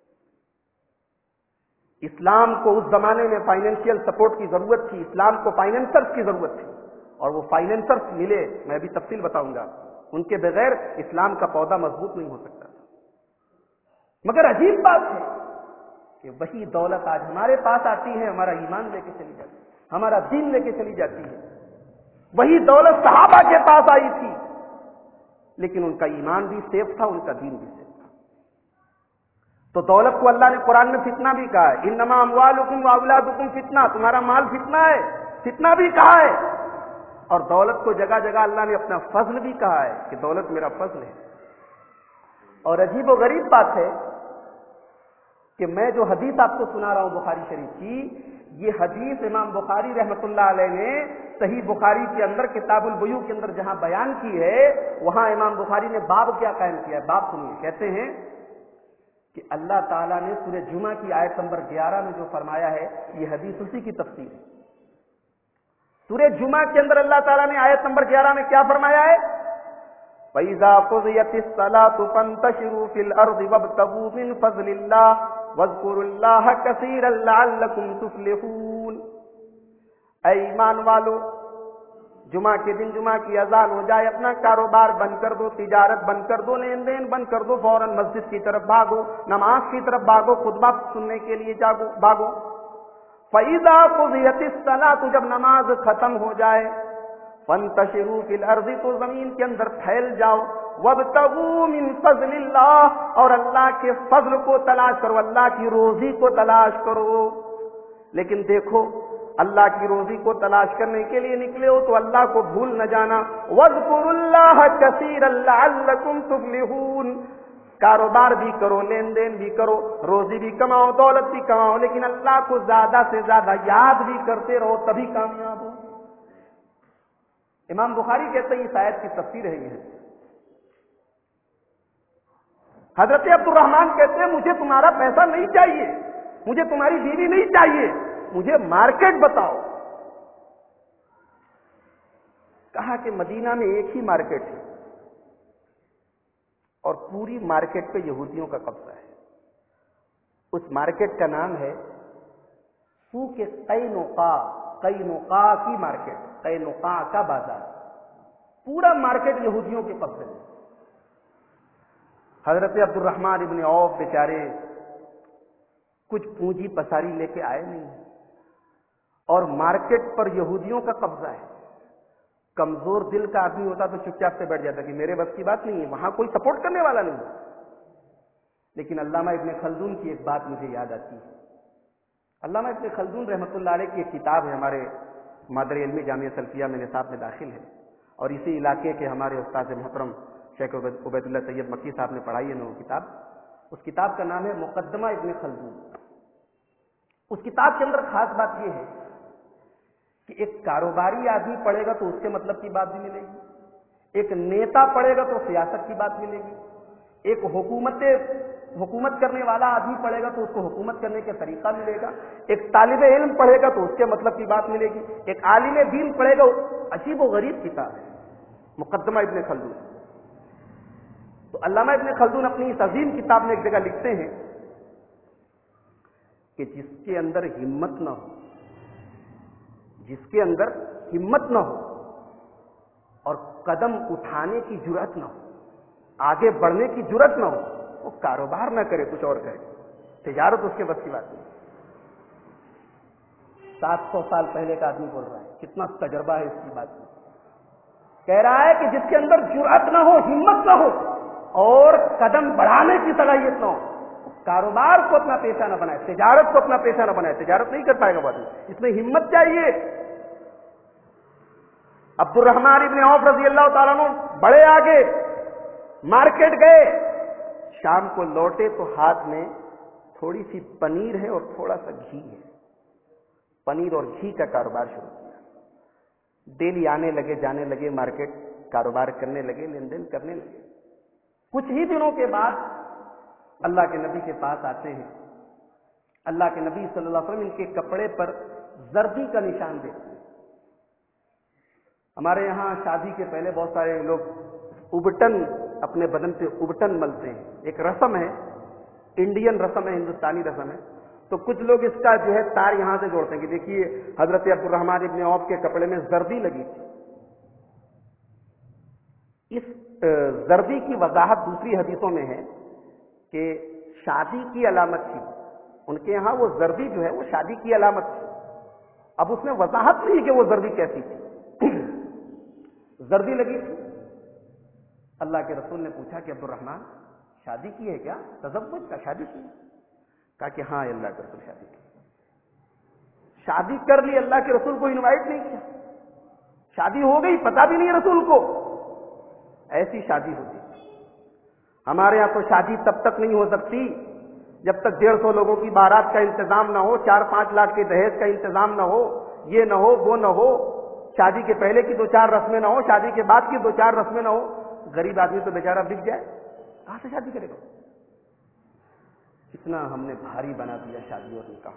اسلام کو اس زمانے میں فائنینشیل سپورٹ کی ضرورت تھی، اسلام کو فائنینسرز کی ضرورت تھی، اور وہ فائنینسرز ملے، میں ابھی تفصیل بتاؤں گا، ان کے بغیر اسلام کا پودا مضبوط نہیں ہو سکتا تھا۔ مگر عجیب بات ہے کہ وہی دولت آج ہمارے پاس آتی ہے، ہمارا ایمان لے کے چلی جاتی ہے، ہمارا دین لے کے چلی جاتی ہے۔ وہی دولت صحابہ کے پاس آئی تھی، لیکن ان کا ایمان بھی سیف تھا، ان کا دین بھی سیف تھا۔ تو دولت کو اللہ نے قرآن میں فتنہ بھی کہا ہے، انما اموالکم واولادکم فتنہ، تمہارا مال فتنہ ہے، فتنہ بھی کہا ہے، اور دولت کو جگہ جگہ اللہ نے اپنا فضل بھی کہا ہے کہ دولت میرا فضل ہے۔ اور عجیب و غریب بات ہے کہ میں جو حدیث آپ کو سنا رہا ہوں بخاری شریف کی، یہ حدیث امام بخاری رحمۃ اللہ علیہ نے صحیح بخاری کے اندر کتاب البیوع کے اندر جہاں بیان کی ہے، وہاں امام بخاری نے باب کیا قائم کیا ہے، باب سنیے، کہتے ہیں کہ اللہ تعالیٰ نے سورہ جمعہ کی آیت نمبر 11 میں جو فرمایا ہے، یہ حدیث اسی کی تفسیر ہے۔ سورہ جمعہ کے اندر اللہ تعالیٰ نے آیت نمبر 11 میں کیا فرمایا ہے، وَإِذَا قُضِيَتِ الصَّلَاةُ فَانتَشِرُوا فِي الْأَرْضِ وَابْتَغُوا مِنْ فَضْلِ اللَّهِ وَاذْكُرُوا اللَّهَ كَثِيرًا لَعَلَّكُمْ تُفْلِحُونَ۔ اے ایمان والو، جمعہ کے دن جمعہ کی اذان ہو جائے اپنا کاروبار بند کر دو، تجارت بند کر دو، لین دین بند کر دو، فوراً مسجد کی طرف بھاگو، نماز کی طرف بھاگو، خطبہ سننے کے لیے بھاگو۔ فَإِذَا قُضِيَتِ الصَّلَاةُ، جب نماز ختم ہو جائے، فَانْتَشِرُوا فِي الْأَرْضِ، تو زمین کے اندر پھیل جاؤ، وَابْتَغُوا مِنْ فَضْلِ اللَّهِ، اور اللہ کے فضل کو تلاش کرو، اللہ کی روزی کو تلاش کرو۔ لیکن دیکھو اللہ کی روزی کو تلاش کرنے کے لیے نکلے ہو تو اللہ کو بھول نہ جانا۔ وَاذْكُرُوا اللَّهَ كَثِيرًا لَعَلَّكُمْ تُفْلِحُونَ، کاروبار بھی کرو، لین دین بھی کرو، روزی بھی کماؤ، دولت بھی کماؤ، لیکن اللہ کو زیادہ سے زیادہ یاد بھی کرتے رہو، تبھی کامیاب ہو۔ امام بخاری کہتے ہیں اس آیت کی تفسیر ہے یہ۔ حضرت عبد الرحمن کہتے ہیں مجھے تمہارا پیسہ نہیں چاہیے، مجھے تمہاری بیوی نہیں چاہیے، مجھے مارکیٹ بتاؤ۔ کہا کہ مدینہ میں ایک ہی مارکیٹ ہے اور پوری مارکیٹ پہ یہودیوں کا قبضہ ہے۔ اس مارکیٹ کا نام ہے سوق قینقاع، قینقاع کی مارکیٹ، قینقاع کا بازار، پورا مارکیٹ یہودیوں کے قبضے میں۔ حضرت عبد الرحمن ابن عوف بیچارے کچھ پونجی پساری لے کے آئے نہیں، اور مارکیٹ پر یہودیوں کا قبضہ ہے۔ کمزور دل کا آدمی ہوتا تو چپ چاپ سے بیٹھ جاتا کہ میرے بس کی بات نہیں ہے، وہاں کوئی سپورٹ کرنے والا نہیں ہے۔ لیکن علامہ ابن خلدون کی ایک بات مجھے یاد آتی ہے۔ علامہ ابن خلدون رحمۃ اللہ علیہ کی ایک کتاب ہے، ہمارے مادر علمی جامعہ سلفیہ میں نصاب میں داخل ہے، اور اسی علاقے کے ہمارے استاد محترم شیخ عبید اللہ طیب مکی صاحب نے پڑھائی ہے وہ کتاب۔ اس کتاب کا نام ہے مقدمہ ابن خلدون۔ اس کتاب کے اندر خاص بات یہ ہے کہ ایک کاروباری آدمی پڑھے گا تو اس کے مطلب کی بات بھی ملے گی، ایک نیتا پڑھے گا تو سیاست کی بات ملے گی، ایک حکومت کرنے والا آدمی پڑھے گا تو اس کو حکومت کرنے کا طریقہ ملے گا، ایک طالب علم پڑھے گا تو اس کے مطلب کی بات ملے گی، ایک عالم دین پڑھے گا۔ عجیب و غریب کتاب ہے مقدمہ ابن خلدون۔ تو علامہ ابن خلدون اپنی اس عظیم کتاب میں ایک جگہ لکھتے ہیں کہ جس کے اندر ہمت نہ ہو، جس کے اندر ہمت نہ ہو اور قدم اٹھانے کی جرأت نہ ہو، آگے بڑھنے کی جرأت نہ ہو، وہ کاروبار نہ کرے، کچھ اور کرے، تجارت اس کے بس کی بات نہیں۔ 700 سال پہلے کا آدمی بول رہا ہے، کتنا تجربہ ہے اس کی بات میں۔ کہہ رہا ہے کہ جس کے اندر جرأت نہ ہو، ہمت نہ ہو اور قدم بڑھانے کی صلاحیت نہ ہو، کاروبار کو اپنا پیشہ نہ بنائے، تجارت کو اپنا پیشہ نہ بنائے، تجارت نہیں کر پائے گا وہ آدمی، اس میں ہمت چاہیے۔ عبد الرحمن ابن عوف رضی اللہ تعالیٰ عنہ بڑے آگے مارکیٹ گئے، شام کو لوٹے تو ہاتھ میں تھوڑی سی پنیر ہے اور تھوڑا سا گھی ہے، پنیر اور گھی کا کاروبار شروع کیا۔ ڈیلی آنے لگے، جانے لگے مارکیٹ، کاروبار کرنے لگے، لین دین کرنے لگے۔ کچھ ہی دنوں کے بعد اللہ کے نبی کے پاس آتے ہیں، اللہ کے نبی صلی اللہ علیہ وسلم ان کے کپڑے پر زردی کا نشان دیتے ہیں۔ ہمارے یہاں شادی کے پہلے بہت سارے لوگ ابٹن اپنے بدن پہ ابٹن ملتے ہیں، ایک رسم ہے، انڈین رسم ہے، ہندوستانی رسم ہے۔ تو کچھ لوگ اس کا جو ہے تار یہاں سے جوڑتے ہیں کہ دیکھیے حضرت عبد الرحمن ابن عوف کے کپڑے میں زردی لگی تھی۔ اس زردی کی وضاحت دوسری حدیثوں میں ہے کہ شادی کی علامت تھی، ان کے یہاں وہ زردی جو ہے وہ شادی کی علامت تھی۔ اب اس میں وضاحت نہیں کہ وہ زردی کیسی تھی، زردی لگی تھی۔ اللہ کے رسول نے پوچھا کہ عبد الرحمن شادی کی ہے کیا؟ تزوج کا، شادی کی؟ کہا کہ ہاں اللہ کے رسول شادی کی۔ شادی کر لی، اللہ کے رسول کو انوائٹ نہیں کیا، شادی ہو گئی، پتہ بھی نہیں رسول کو۔ ایسی شادی ہوتی۔ ہمارے یہاں تو شادی تب تک نہیں ہو سکتی جب تک 150 لوگوں کی بارات کا انتظام نہ ہو، 4-5 لاکھ کے دہیج کا انتظام نہ ہو، یہ نہ ہو، وہ نہ ہو، شادی کے پہلے کی 2-4 رسمیں نہ ہو، شادی کے بعد کی 2-4 رسمیں نہ ہو۔ غریب آدمی تو بیچارہ بک جائے، کہاں سے شادی کرے گا؟ کتنا ہم نے بھاری بنا دیا شادی اور نکاح۔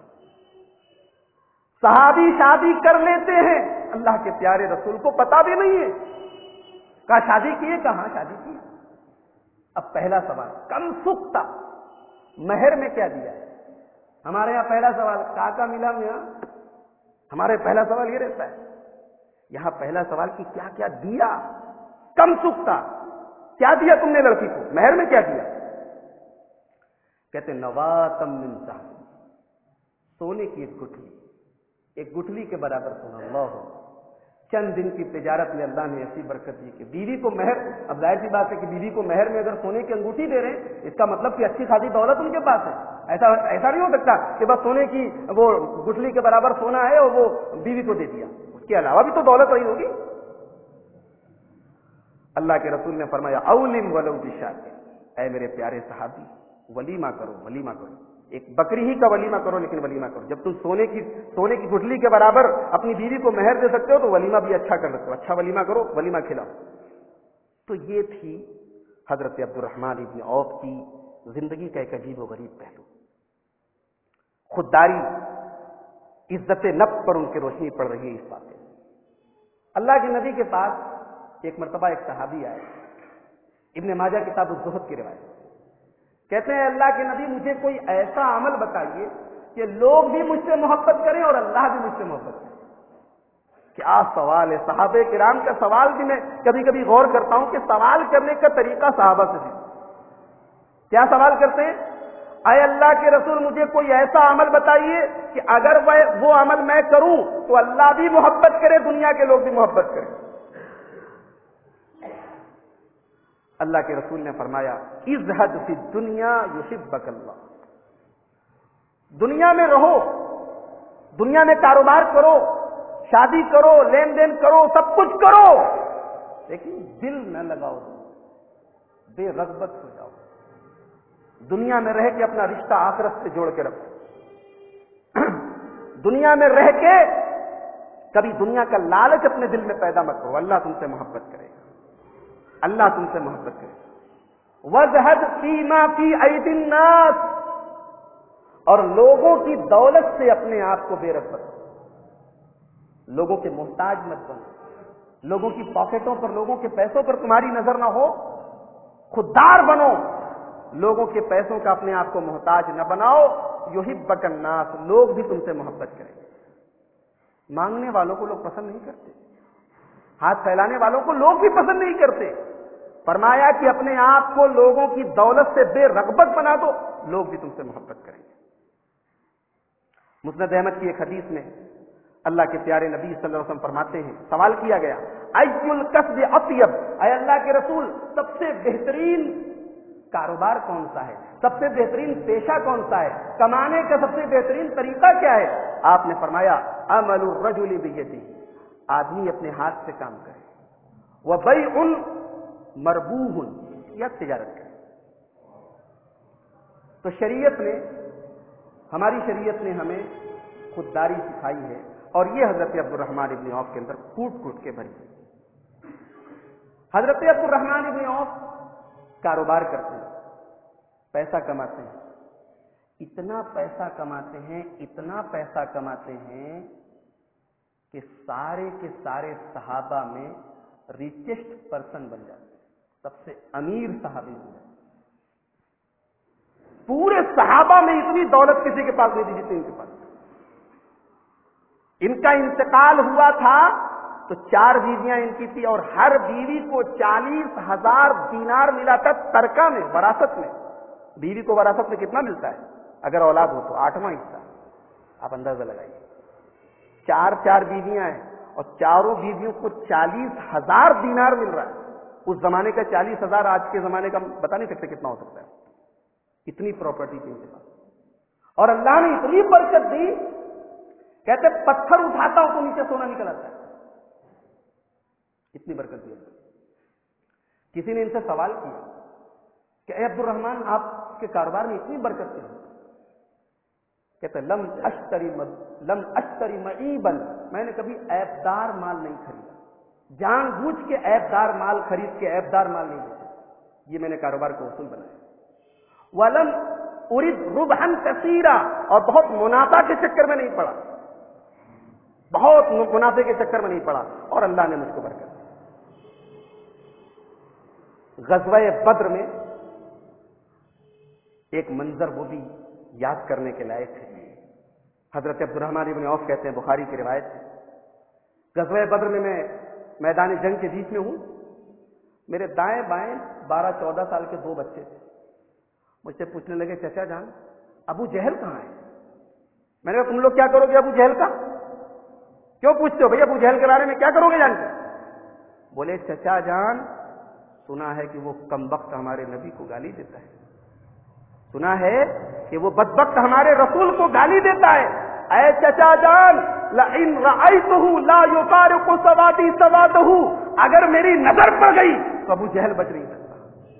صحابی شادی کر لیتے ہیں، اللہ کے پیارے رسول کو پتا بھی نہیں ہے۔ کہا شادی کی ہے؟ کہاں شادی کی؟ اب پہلا سوال کم سکتا، مہر میں کیا دیا ہے؟ ہمارے یہاں پہلا سوال کا ملا میاں، ہمارے پہلا سوال یہ رہتا ہے۔ یہاں پہلا سوال کہ کیا کیا دیا، کم سکتا، کیا دیا تم نے لڑکی کو، مہر میں کیا دیا؟ کہتے نواتم من ذہب، سونے کی ایک گٹھلی کے برابر سونا۔ اللہ، چند دن کی تجارت میں اللہ نے ایسی برکت دی کہ بیوی کو مہر، اب ظاہر سی بات ہے کہ بیوی کو مہر میں اگر سونے کی انگوٹھی دے رہے ہیں، اس کا مطلب کہ اچھی خاصی دولت ان کے پاس ہے۔ ایسا نہیں ہو سکتا کہ بس سونے کی وہ گٹھلی کے برابر سونا ہے اور وہ بیوی کو دے دیا، اس کے علاوہ بھی تو دولت رہی ہوگی۔ اللہ کے رسول نے فرمایا اولم ولو بشاۃ، اے میرے پیارے صحابی ولیمہ کرو، ولیمہ کرو، ایک بکری ہی کا ولیمہ کرو، لیکن ولیمہ کرو۔ جب تم سونے کی گٹھلی کے برابر اپنی بیوی کو مہر دے سکتے ہو تو ولیمہ بھی اچھا کر سکتے ہو، اچھا ولیمہ کرو، ولیمہ کھلاؤ۔ تو یہ تھی حضرت عبد الرحمن ابن عوف کی زندگی کا ایک عجیب و غریب پہلو۔ خودداری، عزت نفس پر ان کی روشنی پڑ رہی ہے اس بات سے۔ اللہ کے نبی کے پاس ایک مرتبہ ایک صحابی آئے، ابن ماجہ کتاب الزہد کی روایت، کہتے ہیں اللہ کے نبی مجھے کوئی ایسا عمل بتائیے کہ لوگ بھی مجھ سے محبت کریں اور اللہ بھی مجھ سے محبت کرے۔ کیا سوال ہے! صحابہ کرام کا سوال بھی میں کبھی کبھی غور کرتا ہوں کہ سوال کرنے کا طریقہ صحابہ سے بھی کیا سوال کرتے ہیں، اے اللہ کے رسول مجھے کوئی ایسا عمل بتائیے کہ اگر وہ عمل میں کروں تو اللہ بھی محبت کرے، دنیا کے لوگ بھی محبت کریں۔ اللہ کے رسول نے فرمایا ازہد فی الدنیا یحبک اللہ، دنیا میں رہو، دنیا میں کاروبار کرو، شادی کرو، لین دین کرو، سب کچھ کرو، لیکن دل نہ لگاؤ، بے رغبت ہو جاؤ، دنیا میں رہ کے اپنا رشتہ آخرت سے جوڑ کے رکھو، دنیا میں رہ کے کبھی دنیا کا لالچ اپنے دل میں پیدا مت کرو، اللہ تم سے محبت کرے گا، اللہ تم سے محبت کرے گا۔ وَزْهَدْ فِي مَا فِي أَيْدِي النَّاسِ، اور لوگوں کی دولت سے اپنے آپ کو بے رغبت کرو، لوگوں کے محتاج مت بنو، لوگوں کی پاکٹوں پر، لوگوں کے پیسوں پر تمہاری نظر نہ ہو، خوددار بنو، لوگوں کے پیسوں کا اپنے آپ کو محتاج نہ بناؤ۔ یحبک الناس، لوگ بھی تم سے محبت کریں گے۔ مانگنے والوں کو لوگ پسند نہیں کرتے، ہاتھ پھیلانے والوں کو لوگ بھی پسند نہیں کرتے۔ فرمایا کہ اپنے آپ کو لوگوں کی دولت سے بے رغبت بنا دو، لوگ بھی تم سے محبت کریں گے۔ مسند احمد کی ایک حدیث میں اللہ کے پیارے نبی صلی اللہ علیہ وسلم فرماتے ہیں، سوال کیا گیا ای الکسب اطیب، اے اللہ کے رسول سب سے بہترین کاروبار کون سا ہے، سب سے بہترین پیشہ کون سا ہے، کمانے کا سب سے بہترین طریقہ کیا ہے؟ آپ نے فرمایا عمل الرجل بیدہ، آدمی اپنے ہاتھ سے کام کرے، وبیع مربوح، یا تجارت کرے۔ تو شریعت نے، ہماری شریعت نے ہمیں خودداری سکھائی ہے، اور یہ حضرت عبد الرحمن ابن عوف کے اندر کوٹ کوٹ کے بھری ہے۔ حضرت عبد الرحمن ابن عوف کاروبار کرتے ہیں، پیسہ کماتے ہیں، اتنا پیسہ کماتے ہیں، اتنا پیسہ کماتے ہیں کہ سارے کے سارے صحابہ میں ریچسٹ پرسن بن جاتے ہیں، سب سے امیر صحابی بن جاتے ہیں۔ پورے صحابہ میں اتنی دولت کسی کے پاس نہیں تھی جتنی ان کے پاس۔ ان کا انتقال ہوا تھا تو 4 بیویاں ان کی تھی، اور ہر بیوی کو 40,000 دینار ملا تھا ترکہ میں، وراثت میں۔ بیوی کو وراثت میں کتنا ملتا ہے اگر اولاد ہو تو؟ 8واں حصہ۔ آپ اندازہ لگائیے، 4 بیویاں ہیں اور چاروں بیویوں کو 40,000 دینار مل رہا ہے۔ اس زمانے کا 40,000 آج کے زمانے کا بتا نہیں سکتے کتنا ہو سکتا ہے۔ اتنی پراپرٹی تھی ان کے پاس، اور اللہ نے اتنی برکت دی، کہتے پتھر اٹھاتا ہوں تو نیچے سونا نکل آتا ہے، اتنی برکت دی۔ کسی نے ان سے سوال کیا کہ اے عبد الرحمن آپ کے کاروبار میں اتنی برکت کیوں؟ کہتے لم اشتری معیبا، میں نے کبھی عیبدار مال نہیں خریدا، جان بوجھ کے عیبدار مال خرید کے عیبدار مال نہیں بیچا، یہ میں نے کاروبار کو اصول بنایا۔ ولم ارد ربحا کثیرا، اور بہت منافع کے چکر میں نہیں پڑا، بہت منافع کے چکر میں نہیں پڑا، اور اللہ نے مجھ کو برکت دی۔ غزوہ بدر میں ایک منظر وہ بھی یاد کرنے کے لائق ہے۔ حضرت عبد الرحمن ابن عوف کہتے ہیں، بخاری کی روایت ہے، غزوہ بدر میں میدان جنگ کے بیچ میں ہوں، میرے دائیں بائیں 12-14 سال کے 2 بچے تھے، مجھ سے پوچھنے لگے چچا جان ابو جہل کہاں ہے؟ میں نے کہا تم لوگ کیا کرو گے ابو جہل کا؟ کیوں پوچھتے ہو بھائی ابو جہل کے بارے میں کیا کرو گے جان کے؟ بولے چچا جان سنا ہے کہ وہ کمبخت ہمارے نبی کو گالی دیتا ہے، سنا ہے کہ وہ بدبخت ہمارے رسول کو گالی دیتا ہے، اے چچا جان لئن رأیتہ لا یفارق سوادی سوادہ، اگر میری نظر پڑ گئی تو ابو جہل بچ نہیں سکتا۔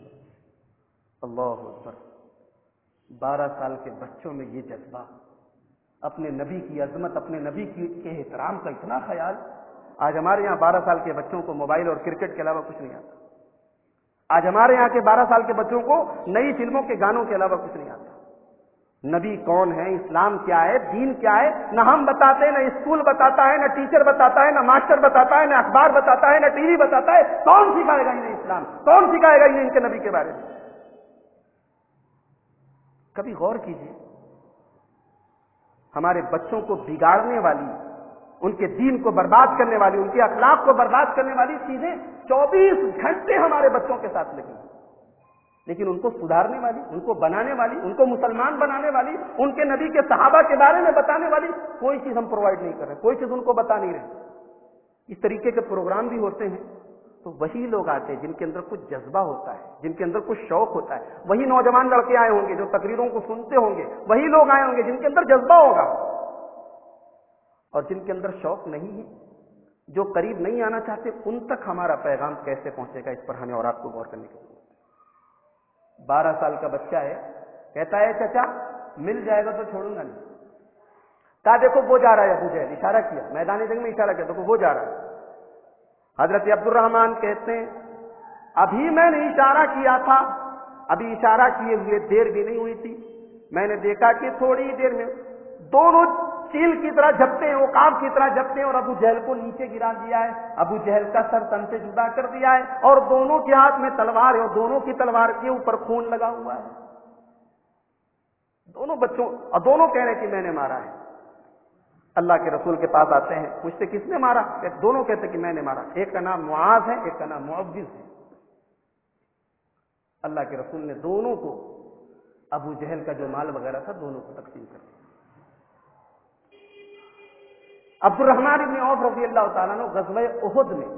اللہ اکبر، 12 سال کے بچوں میں یہ جذبہ، اپنے نبی کی عظمت، اپنے نبی کے احترام کا اتنا خیال۔ آج ہمارے یہاں 12 سال کے بچوں کو موبائل اور کرکٹ کے علاوہ کچھ نہیں آتا، آج ہمارے یہاں کے 12 سال کے بچوں کو نئی فلموں کے گانوں کے علاوہ کچھ نہیں آتا۔ نبی کون ہے، اسلام کیا ہے، دین کیا ہے، نہ ہم بتاتے ہیں، نہ اسکول بتاتا ہے، نہ ٹیچر بتاتا ہے، نہ ماسٹر بتاتا ہے، نہ اخبار بتاتا ہے، نہ ٹی وی بتاتا ہے۔ کون سکھائے گا انہیں اسلام؟ کون سکھائے گا انہیں ان کے نبی کے بارے میں؟ کبھی غور کیجیے، ہمارے بچوں کو بگاڑنے والی، ان کے دین کو برباد کرنے والی، ان کے اخلاق کو برباد کرنے والی چیزیں 24 گھنٹے ہمارے بچوں کے ساتھ لگی، لیکن ان کو سدھارنے والی، ان کو بنانے والی، ان کو مسلمان بنانے والی، ان کے نبی کے صحابہ کے بارے میں بتانے والی کوئی چیز ہم پرووائڈ نہیں کر رہے، کوئی چیز ان کو بتا نہیں رہے۔ اس طریقے کے پروگرام بھی ہوتے ہیں تو وہی لوگ آتے ہیں جن کے اندر کچھ جذبہ ہوتا ہے، جن کے اندر کچھ شوق ہوتا ہے، وہی نوجوان لڑکے آئے ہوں گے جو تقریروں کو سنتے ہوں گے، وہی لوگ آئے ہوں گے جن کے اندر جذبہ ہوگا، اور جن کے اندر شوق نہیں ہے، جو قریب نہیں آنا چاہتے، ان تک ہمارا پیغام کیسے پہنچے گا؟ اس پر ہمیں اور آپ کو غور کرنے کی ضرورت ہے۔ 12 سال کا بچہ ہے، کہتا ہے چچا مل جائے گا تو چھوڑوں گا نہیں۔ کہا دیکھو وہ جا رہا ہے ابو جہل، اشارہ کیا، میدان جنگ میں اشارہ کیا، دیکھو وہ جا رہا ہے۔ حضرت عبد الرحمن کہتے ہیں ابھی میں نے اشارہ کیا تھا، ابھی اشارہ کیے ہوئے دیر بھی نہیں ہوئی تھی، میں نے دیکھا کہ تھوڑی دیر میں دونوں چیل کی طرح جھپتے ہیں، عقاب کی طرح جھپتے ہیں، اور ابو جہل کو نیچے گرا دیا ہے، ابو جہل کا سر تن سے جدا کر دیا ہے، اور دونوں کے ہاتھ میں تلوار ہے، اور دونوں کی تلوار کے اوپر خون لگا ہوا ہے۔ دونوں بچوں، اور دونوں کہہ رہے کہ میں نے مارا ہے۔ اللہ کے رسول کے پاس آتے ہیں، پوچھتے کس نے مارا؟ دونوں کہتے کہ میں نے مارا، ایک کا نام معاذ ہے، ایک کا نام معوذ ہے۔ اللہ کے رسول نے دونوں کو، ابو جہل کا جو مال وغیرہ تھا، دونوں کو تقسیم کر دیا۔ عبد الرحمن بن عوف رضی اللہ تعالیٰ عنہ غزوہ احد میں،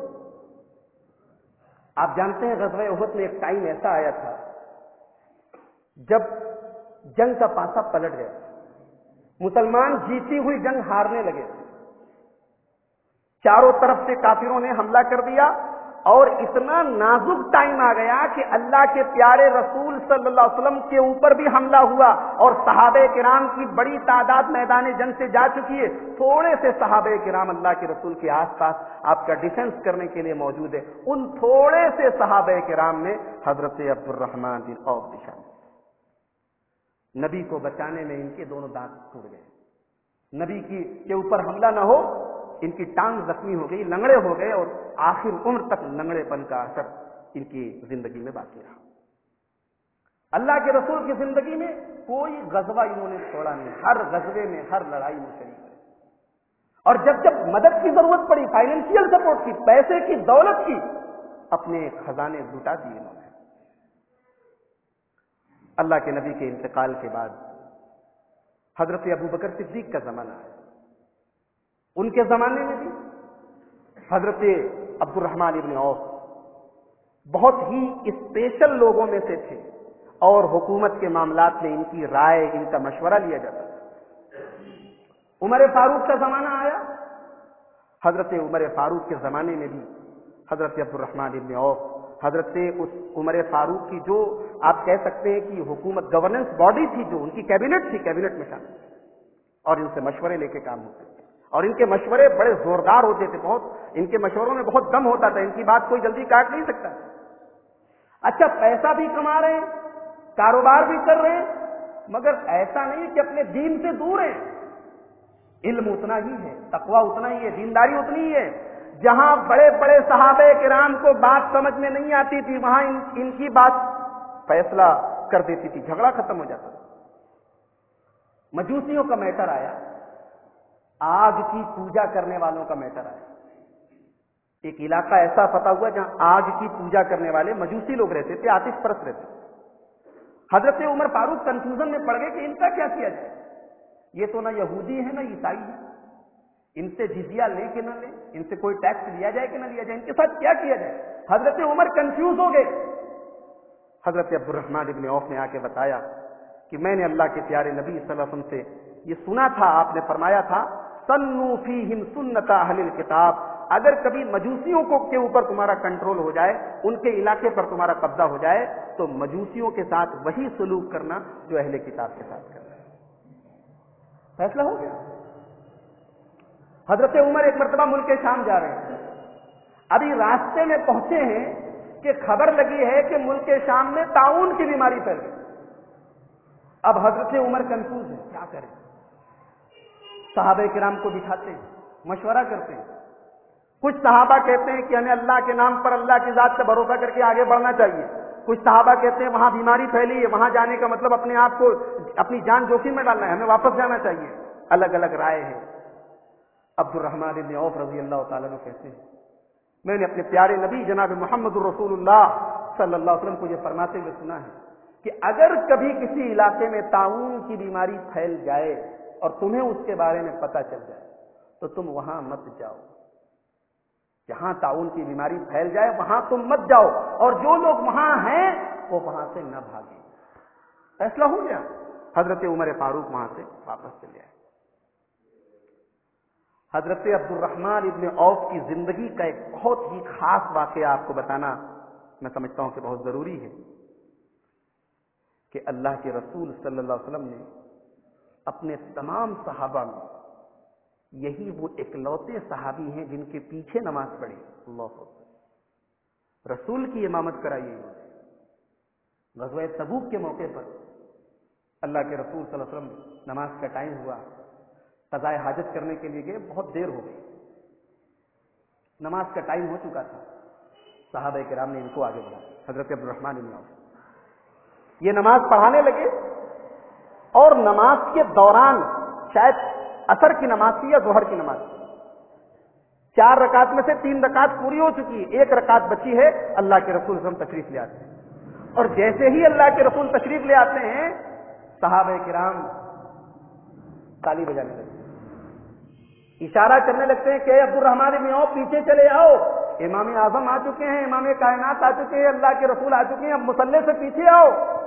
آپ جانتے ہیں غزوہ احد میں ایک ٹائم ایسا آیا تھا جب جنگ کا پانسا پلٹ گیا، مسلمان جیتی ہوئی جنگ ہارنے لگے، چاروں طرف سے کافروں نے حملہ کر دیا، اور اتنا نازک ٹائم آ گیا کہ اللہ کے پیارے رسول صلی اللہ علیہ وسلم کے اوپر بھی حملہ ہوا، اور صحابہ کرام کی بڑی تعداد میدان جنگ سے جا چکی ہے، تھوڑے سے صحابہ کرام اللہ کے رسول کے آس پاس آپ کا ڈیفنس کرنے کے لیے موجود ہے۔ ان تھوڑے سے صحابہ کرام نے حضرت عبد الرحمن بن عوف کی شان، نبی کو بچانے میں ان کے دونوں دانت ٹوٹ گئے، نبی کے اوپر حملہ نہ ہو، ان کی ٹانگ زخمی ہو گئی، لنگڑے ہو گئے، اور آخر عمر تک لنگڑے پن کا اثر ان کی زندگی میں باقی رہا۔ اللہ کے رسول کی زندگی میں کوئی غزوہ انہوں نے چھوڑا نہیں، ہر غزوے میں، ہر لڑائی میں شریک رہے، اور جب جب مدد کی ضرورت پڑی، فائنینشیل سپورٹ کی، پیسے کی، دولت کی، اپنے خزانے لٹا دیے انہوں نے۔ اللہ کے نبی کے انتقال کے بعد حضرت ابوبکر صدیق کا زمانہ ہے، ان کے زمانے میں بھی حضرت عبد الرحمن ابن عوف بہت ہی اسپیشل لوگوں میں سے تھے، اور حکومت کے معاملات میں ان کی رائے، ان کا مشورہ لیا جاتا تھا۔ عمر فاروق کا زمانہ آیا، حضرت عمر فاروق کے زمانے میں بھی حضرت عبد الرحمن ابن عوف، حضرت اس عمر فاروق کی جو آپ کہہ سکتے ہیں کہ حکومت گورننس باڈی تھی، جو ان کی کیبنٹ تھی، کیبنٹ میں شامل تھے، اور ان سے مشورے لے کے کام ہوتے تھے، اور ان کے مشورے بڑے زوردار ہوتے تھے، بہت ان کے مشوروں میں بہت دم ہوتا تھا، ان کی بات کوئی جلدی کاٹ نہیں سکتا۔ اچھا پیسہ بھی کما رہے ہیں، کاروبار بھی کر رہے ہیں، مگر ایسا نہیں کہ اپنے دین سے دور ہیں، علم اتنا ہی ہے، تقوی اتنا ہی ہے، دینداری اتنی ہی ہے۔ جہاں بڑے بڑے صحابہ کرام کو بات سمجھ میں نہیں آتی تھی، وہاں ان کی بات فیصلہ کر دیتی تھی، جھگڑا ختم ہو جاتا تھا۔ مجوسیوں کا میٹر آیا، آگ کی پوجا کرنے والوں کا میٹر آیا، ایک علاقہ ایسا فتح ہوا جہاں آگ کی پوجا کرنے والے مجوسی لوگ رہتے تھے، آتش پرست رہتے تھے۔ حضرت عمر فاروق کنفیوژن میں پڑ گئے کہ ان کا کیا کیا جائے، یہ تو نہ یہودی ہے نہ عیسائی ہے، ان سے جزیہ لے کہ نہ لے، ان سے کوئی ٹیکس لیا جائے کہ نہ لیا جائے، ان کے ساتھ کیا کیا جائے۔ حضرت عمر کنفیوز ہو گئے۔ حضرت عبد الرحمن ابن عوف نے آ کے بتایا کہ میں نے اللہ کے پیارے نبی صلی اللہ علیہ وسلم سے یہ سنا تھا، آپ نے فرمایا تھا سنو فیہم سنت اہل الکتاب، اگر کبھی مجوسیوں کے اوپر تمہارا کنٹرول ہو جائے، ان کے علاقے پر تمہارا قبضہ ہو جائے، تو مجوسیوں کے ساتھ وہی سلوک کرنا جو اہل کتاب کے ساتھ کرنا ہے۔ فیصلہ ہو گیا۔ حضرت عمر ایک مرتبہ ملک شام جا رہے ہیں، ابھی راستے میں پہنچے ہیں کہ خبر لگی ہے کہ ملک شام میں طاعون کی بیماری پھیل گئی۔ اب حضرت عمر کنفیوز ہے، کیا کریں؟ صحابہ کرام کو بٹھاتے ہیں، مشورہ کرتے ہیں۔ کچھ صحابہ کہتے ہیں کہ ہمیں اللہ کے نام پر اللہ کی ذات سے بھروسہ کر کے آگے بڑھنا چاہیے، کچھ صحابہ کہتے ہیں وہاں بیماری پھیلی ہے، وہاں جانے کا مطلب اپنے آپ کو اپنی جان جوخم میں ڈالنا ہے، ہمیں واپس جانا چاہیے۔ الگ الگ رائے ہیں۔ عبد الرحمن بن عوف رضی اللہ تعالیٰ عنہ کہتے ہیں میں نے اپنے پیارے نبی جناب محمد الرسول اللہ صلی اللہ علیہ وسلم کو یہ فرماتے ہوئے سنا ہے کہ اگر کبھی کسی علاقے میں طاعون کی بیماری پھیل جائے اور تمہیں اس کے بارے میں پتہ چل جائے تو تم وہاں مت جاؤ، جہاں طاعون کی بیماری پھیل جائے وہاں تم مت جاؤ، اور جو لوگ وہاں ہیں وہ وہاں سے نہ بھاگیں۔ فیصلہ ہو گیا۔ حضرت عمر فاروق وہاں سے واپس چلے آئے۔ حضرت عبد الرحمن ابن عوف کی زندگی کا ایک بہت ہی خاص واقعہ آپ کو بتانا میں سمجھتا ہوں کہ بہت ضروری ہے کہ اللہ کے رسول صلی اللہ علیہ وسلم نے اپنے تمام صحابہ میں یہی وہ اکلوتے صحابی ہیں جن کے پیچھے نماز پڑھی۔ اللہ اکبر۔ رسول کی امامت کرائی انہوں نے۔ غزوہ تبوک کے موقع پر اللہ کے رسول صلی اللہ علیہ وسلم نماز کا ٹائم ہوا، قضاء حاجت کرنے کے لیے گئے، بہت دیر ہو گئی، نماز کا ٹائم ہو چکا تھا۔ صحابہ کرام نے ان کو آگے بڑھایا۔ حضرت عبد الرحمن بن عوف یہ نماز پڑھانے لگے، اور نماز کے دوران شاید عصر کی نماز تھی یا ظہر کی نماز تھی، 4 رکعت میں سے 3 رکعت پوری ہو چکی ہے، 1 رکعت بچی ہے۔ اللہ کے رسول صلی اللہ علیہ وسلم تشریف لے آتے ہیں، اور جیسے ہی اللہ کے رسول تشریف لے آتے ہیں صحابہ کرام تالی بجانے لگتے ہیں، اشارہ کرنے لگتے ہیں کہ عبد الرحمن بن عوف پیچھے چلے آؤ، امام اعظم آ چکے ہیں، امام کائنات آ چکے ہیں، اللہ کے رسول آ چکے ہیں، اب مصلی سے پیچھے آؤ۔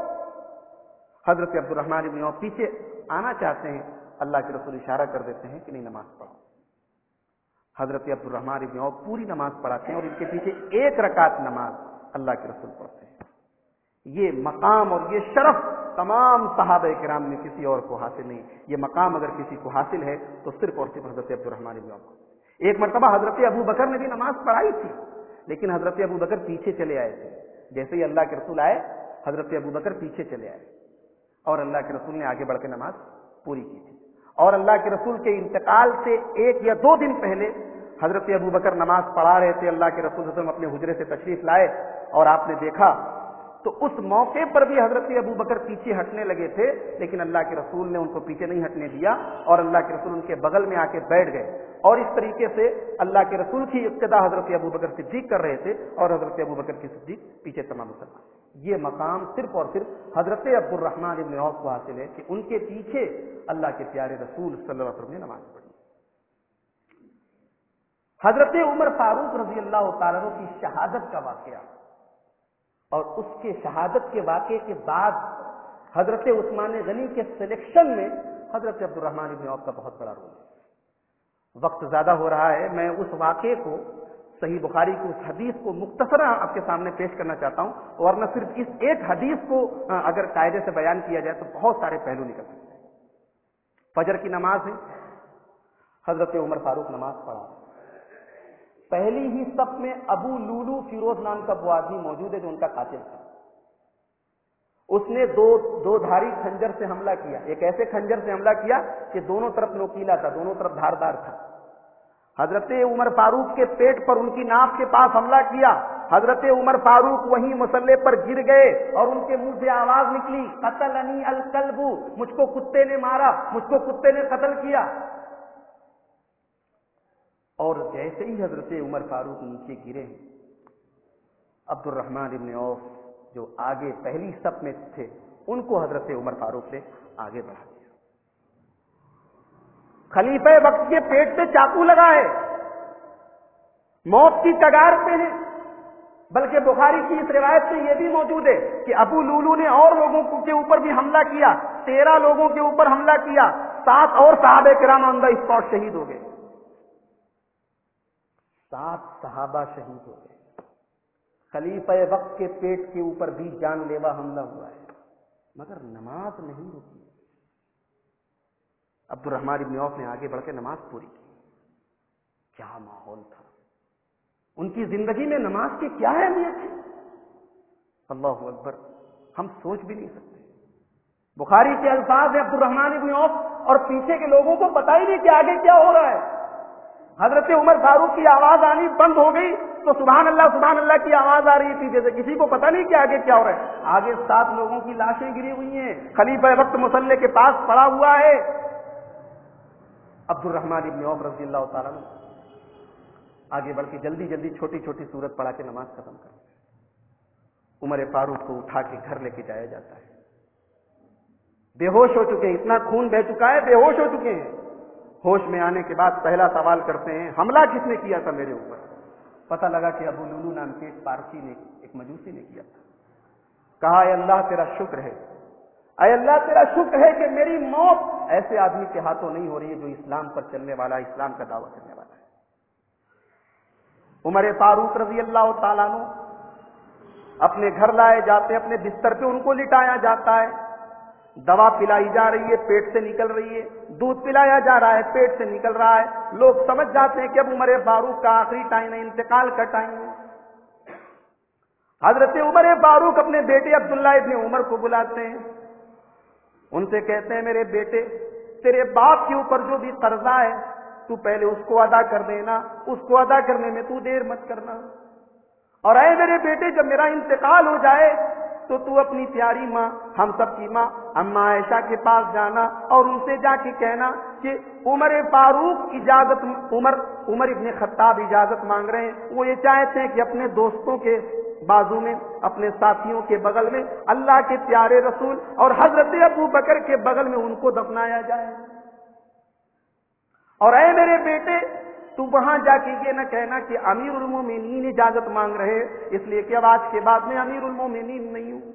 حضرت عبد الرحمن بن عوف پیچھے آنا چاہتے ہیں، اللہ کے رسول اشارہ کر دیتے ہیں کہ نہیں، نماز پڑھو۔ حضرت عبد الرحمن بن عوف پوری نماز پڑھاتے ہیں، اور ان کے پیچھے 1 رکعت نماز اللہ کے رسول پڑھتے ہیں۔ یہ مقام اور یہ شرف تمام صحابہ کرام میں کسی اور کو حاصل نہیں۔ یہ مقام اگر کسی کو حاصل ہے تو صرف اور صرف حضرت عبد الرحمن بن عوف کو۔ ایک مرتبہ حضرت ابو بکر نے بھی نماز پڑھائی تھی، لیکن حضرت ابو بکر پیچھے چلے آئے تھے۔ جیسے ہی اللہ کے رسول آئے، حضرت ابو بکر پیچھے چلے آئے، اور اللہ کے رسول نے آگے بڑھ کے نماز پوری کی تھی۔ اور اللہ کے رسول کے انتقال سے 1 یا 2 دن پہلے حضرت ابو بکر نماز پڑھا رہے تھے، اللہ کے رسول صلی اللہ علیہ وسلم اپنے حجرے سے تشریف لائے، اور آپ نے دیکھا تو اس موقع پر بھی حضرت ابو بکر پیچھے ہٹنے لگے تھے، لیکن اللہ کے رسول نے ان کو پیچھے نہیں ہٹنے دیا، اور اللہ کے رسول ان کے بغل میں آ کے بیٹھ گئے، اور اس طریقے سے اللہ کے رسول کی ابتدا حضرت ابو بکر صدیق کر رہے تھے، اور حضرت ابو بکر کی صدیق پیچھے تمام مسلمان۔ یہ مقام صرف اور صرف حضرت عبد الرحمن بن عوف کو حاصل ہے کہ ان کے پیچھے اللہ کے پیارے رسول صلی اللہ علیہ وسلم نے نماز پڑھی۔ حضرت عمر فاروق رضی اللہ تعالیٰ عنہ کی شہادت کا واقعہ، اور اس کے شہادت کے واقعے کے بعد حضرت عثمان غنی کے سلیکشن میں حضرت عبد الرحمن بن عوف کا بہت بڑا رول ہے۔ وقت زیادہ ہو رہا ہے، میں اس واقعے کو، صحیح بخاری کی اس حدیث کو مختصراً آپ کے سامنے پیش کرنا چاہتا ہوں، اور نہ صرف اس ایک حدیث کو اگر قاعدے سے بیان کیا جائے تو بہت سارے پہلو نکل سکتے ہیں۔ فجر کی نماز ہے، حضرت عمر فاروق نماز پڑھا، پہلی ہی صف میں ابو لولو فیروز نام کا وہ آدمی موجود ہے جو ان کا قاتل تھا۔ اس نے دو دھاری خنجر سے حملہ کیا، ایک ایسے خنجر سے حملہ کیا کہ دونوں طرف نوکیلا تھا، دونوں طرف دھاردار تھا۔ حضرت عمر فاروق کے پیٹ پر ان کی ناف کے پاس حملہ کیا، حضرت عمر فاروق وہیں مصلی پر گر گئے، اور ان کے منہ سے آواز نکلی، قتلنی الکلب، مجھ کو کتے نے مارا، مجھ کو کتے نے قتل کیا۔ اور جیسے ہی حضرت عمر فاروق نیچے گرے ہیں، عبد الرحمن ابن عوف جو آگے پہلی صف میں تھے ان کو حضرت عمر فاروق نے آگے بڑھا دیا. خلیفہ وقت کے پیٹ پہ چاقو لگا ہے، موت کی کگار پہ ہیں. بلکہ بخاری کی اس روایت سے یہ بھی موجود ہے کہ ابو لولو نے اور لوگوں کے اوپر بھی حملہ کیا، 13 لوگوں کے اوپر حملہ کیا، 7 اور صحابہ کرام آن دا اسپاٹ شہید ہو گئے. 7 صحابہ شہید ہو گئے. خلیفہ وقت کے پیٹ کے اوپر بھی جان لیوا حملہ ہوا ہے، مگر نماز نہیں رکی. عبد الرحمن ابن عوف نے آگے بڑھ کے نماز پوری کی. کیا ماحول تھا! ان کی زندگی میں نماز کی کیا اہمیت ہے! اللہ اکبر، ہم سوچ بھی نہیں سکتے. بخاری کے الفاظ ہیں عبد الرحمن ابن عوف اور پیچھے کے لوگوں کو پتہ ہی نہیں کہ آگے کیا ہو رہا ہے. حضرت عمر فاروق کی آواز آنی بند ہو گئی تو سبحان اللہ کی آواز آ رہی تھی، جیسے کسی کو پتہ نہیں کہ آگے کیا ہو رہا ہے. آگے 7 لوگوں کی لاشیں گری ہوئی ہیں، خلیفہ وقت مصلی کے پاس پڑا ہوا ہے. عبد الرحمن ابن عوف رضی اللہ تعالیٰ عنہ آگے بڑھ کے جلدی جلدی چھوٹی چھوٹی سورت پڑھا کے نماز ختم کر. عمر فاروق کو اٹھا کے گھر لے کے جایا جاتا ہے. بے ہوش ہو چکے ہیں، اتنا خون بہ چکا ہے، بے ہوش ہو چکے ہیں. ہوش میں آنے کے بعد پہلا سوال کرتے ہیں حملہ کس نے کیا تھا میرے اوپر؟ پتہ لگا کہ ابو لولو نام کے ایک پارسی نے، ایک مجوسی نے کیا تھا. کہا اے اللہ تیرا شکر ہے، اے اللہ تیرا شکر ہے کہ میری موت ایسے آدمی کے ہاتھوں نہیں ہو رہی ہے جو اسلام پر چلنے والا، اسلام کا دعویٰ کرنے والا ہے. عمر فاروق رضی اللہ تعالیٰ عنہ اپنے گھر لائے جاتے، اپنے بستر پہ ان کو لٹایا جاتا ہے. دوا پلائی جا رہی ہے، پیٹ سے نکل رہی ہے، دودھ پلایا جا رہا ہے، پیٹ سے نکل رہا ہے. لوگ سمجھ جاتے ہیں کہ اب عمر فاروق کا آخری ٹائم ہے، انتقال کا ٹائم ہے. حضرت عمر فاروق اپنے بیٹے عبداللہ ابن عمر کو بلاتے ہیں، ان سے کہتے ہیں میرے بیٹے تیرے باپ کے اوپر جو بھی قرضہ ہے تو پہلے اس کو ادا کر دینا، اس کو ادا کرنے میں تو دیر مت کرنا. اور اے میرے بیٹے جب میرا انتقال ہو جائے تو تو اپنی پیاری ماں، ہم سب کی ماں اما عائشہ کے پاس جانا اور ان سے جا کے کہنا کہ عمر فاروق اجازت، عمر ابن خطاب اجازت مانگ رہے ہیں. وہ یہ چاہتے ہیں کہ اپنے دوستوں کے بازو میں، اپنے ساتھیوں کے بغل میں اللہ کے پیارے رسول اور حضرت ابو بکر کے بغل میں ان کو دفنایا جائے. اور اے میرے بیٹے تو وہاں جا کے یہ نہ کہنا کہ امیر المومنین اجازت مانگ رہے، اس لیے کہ اب آج کے بعد میں امیر المومنین نہیں ہوں.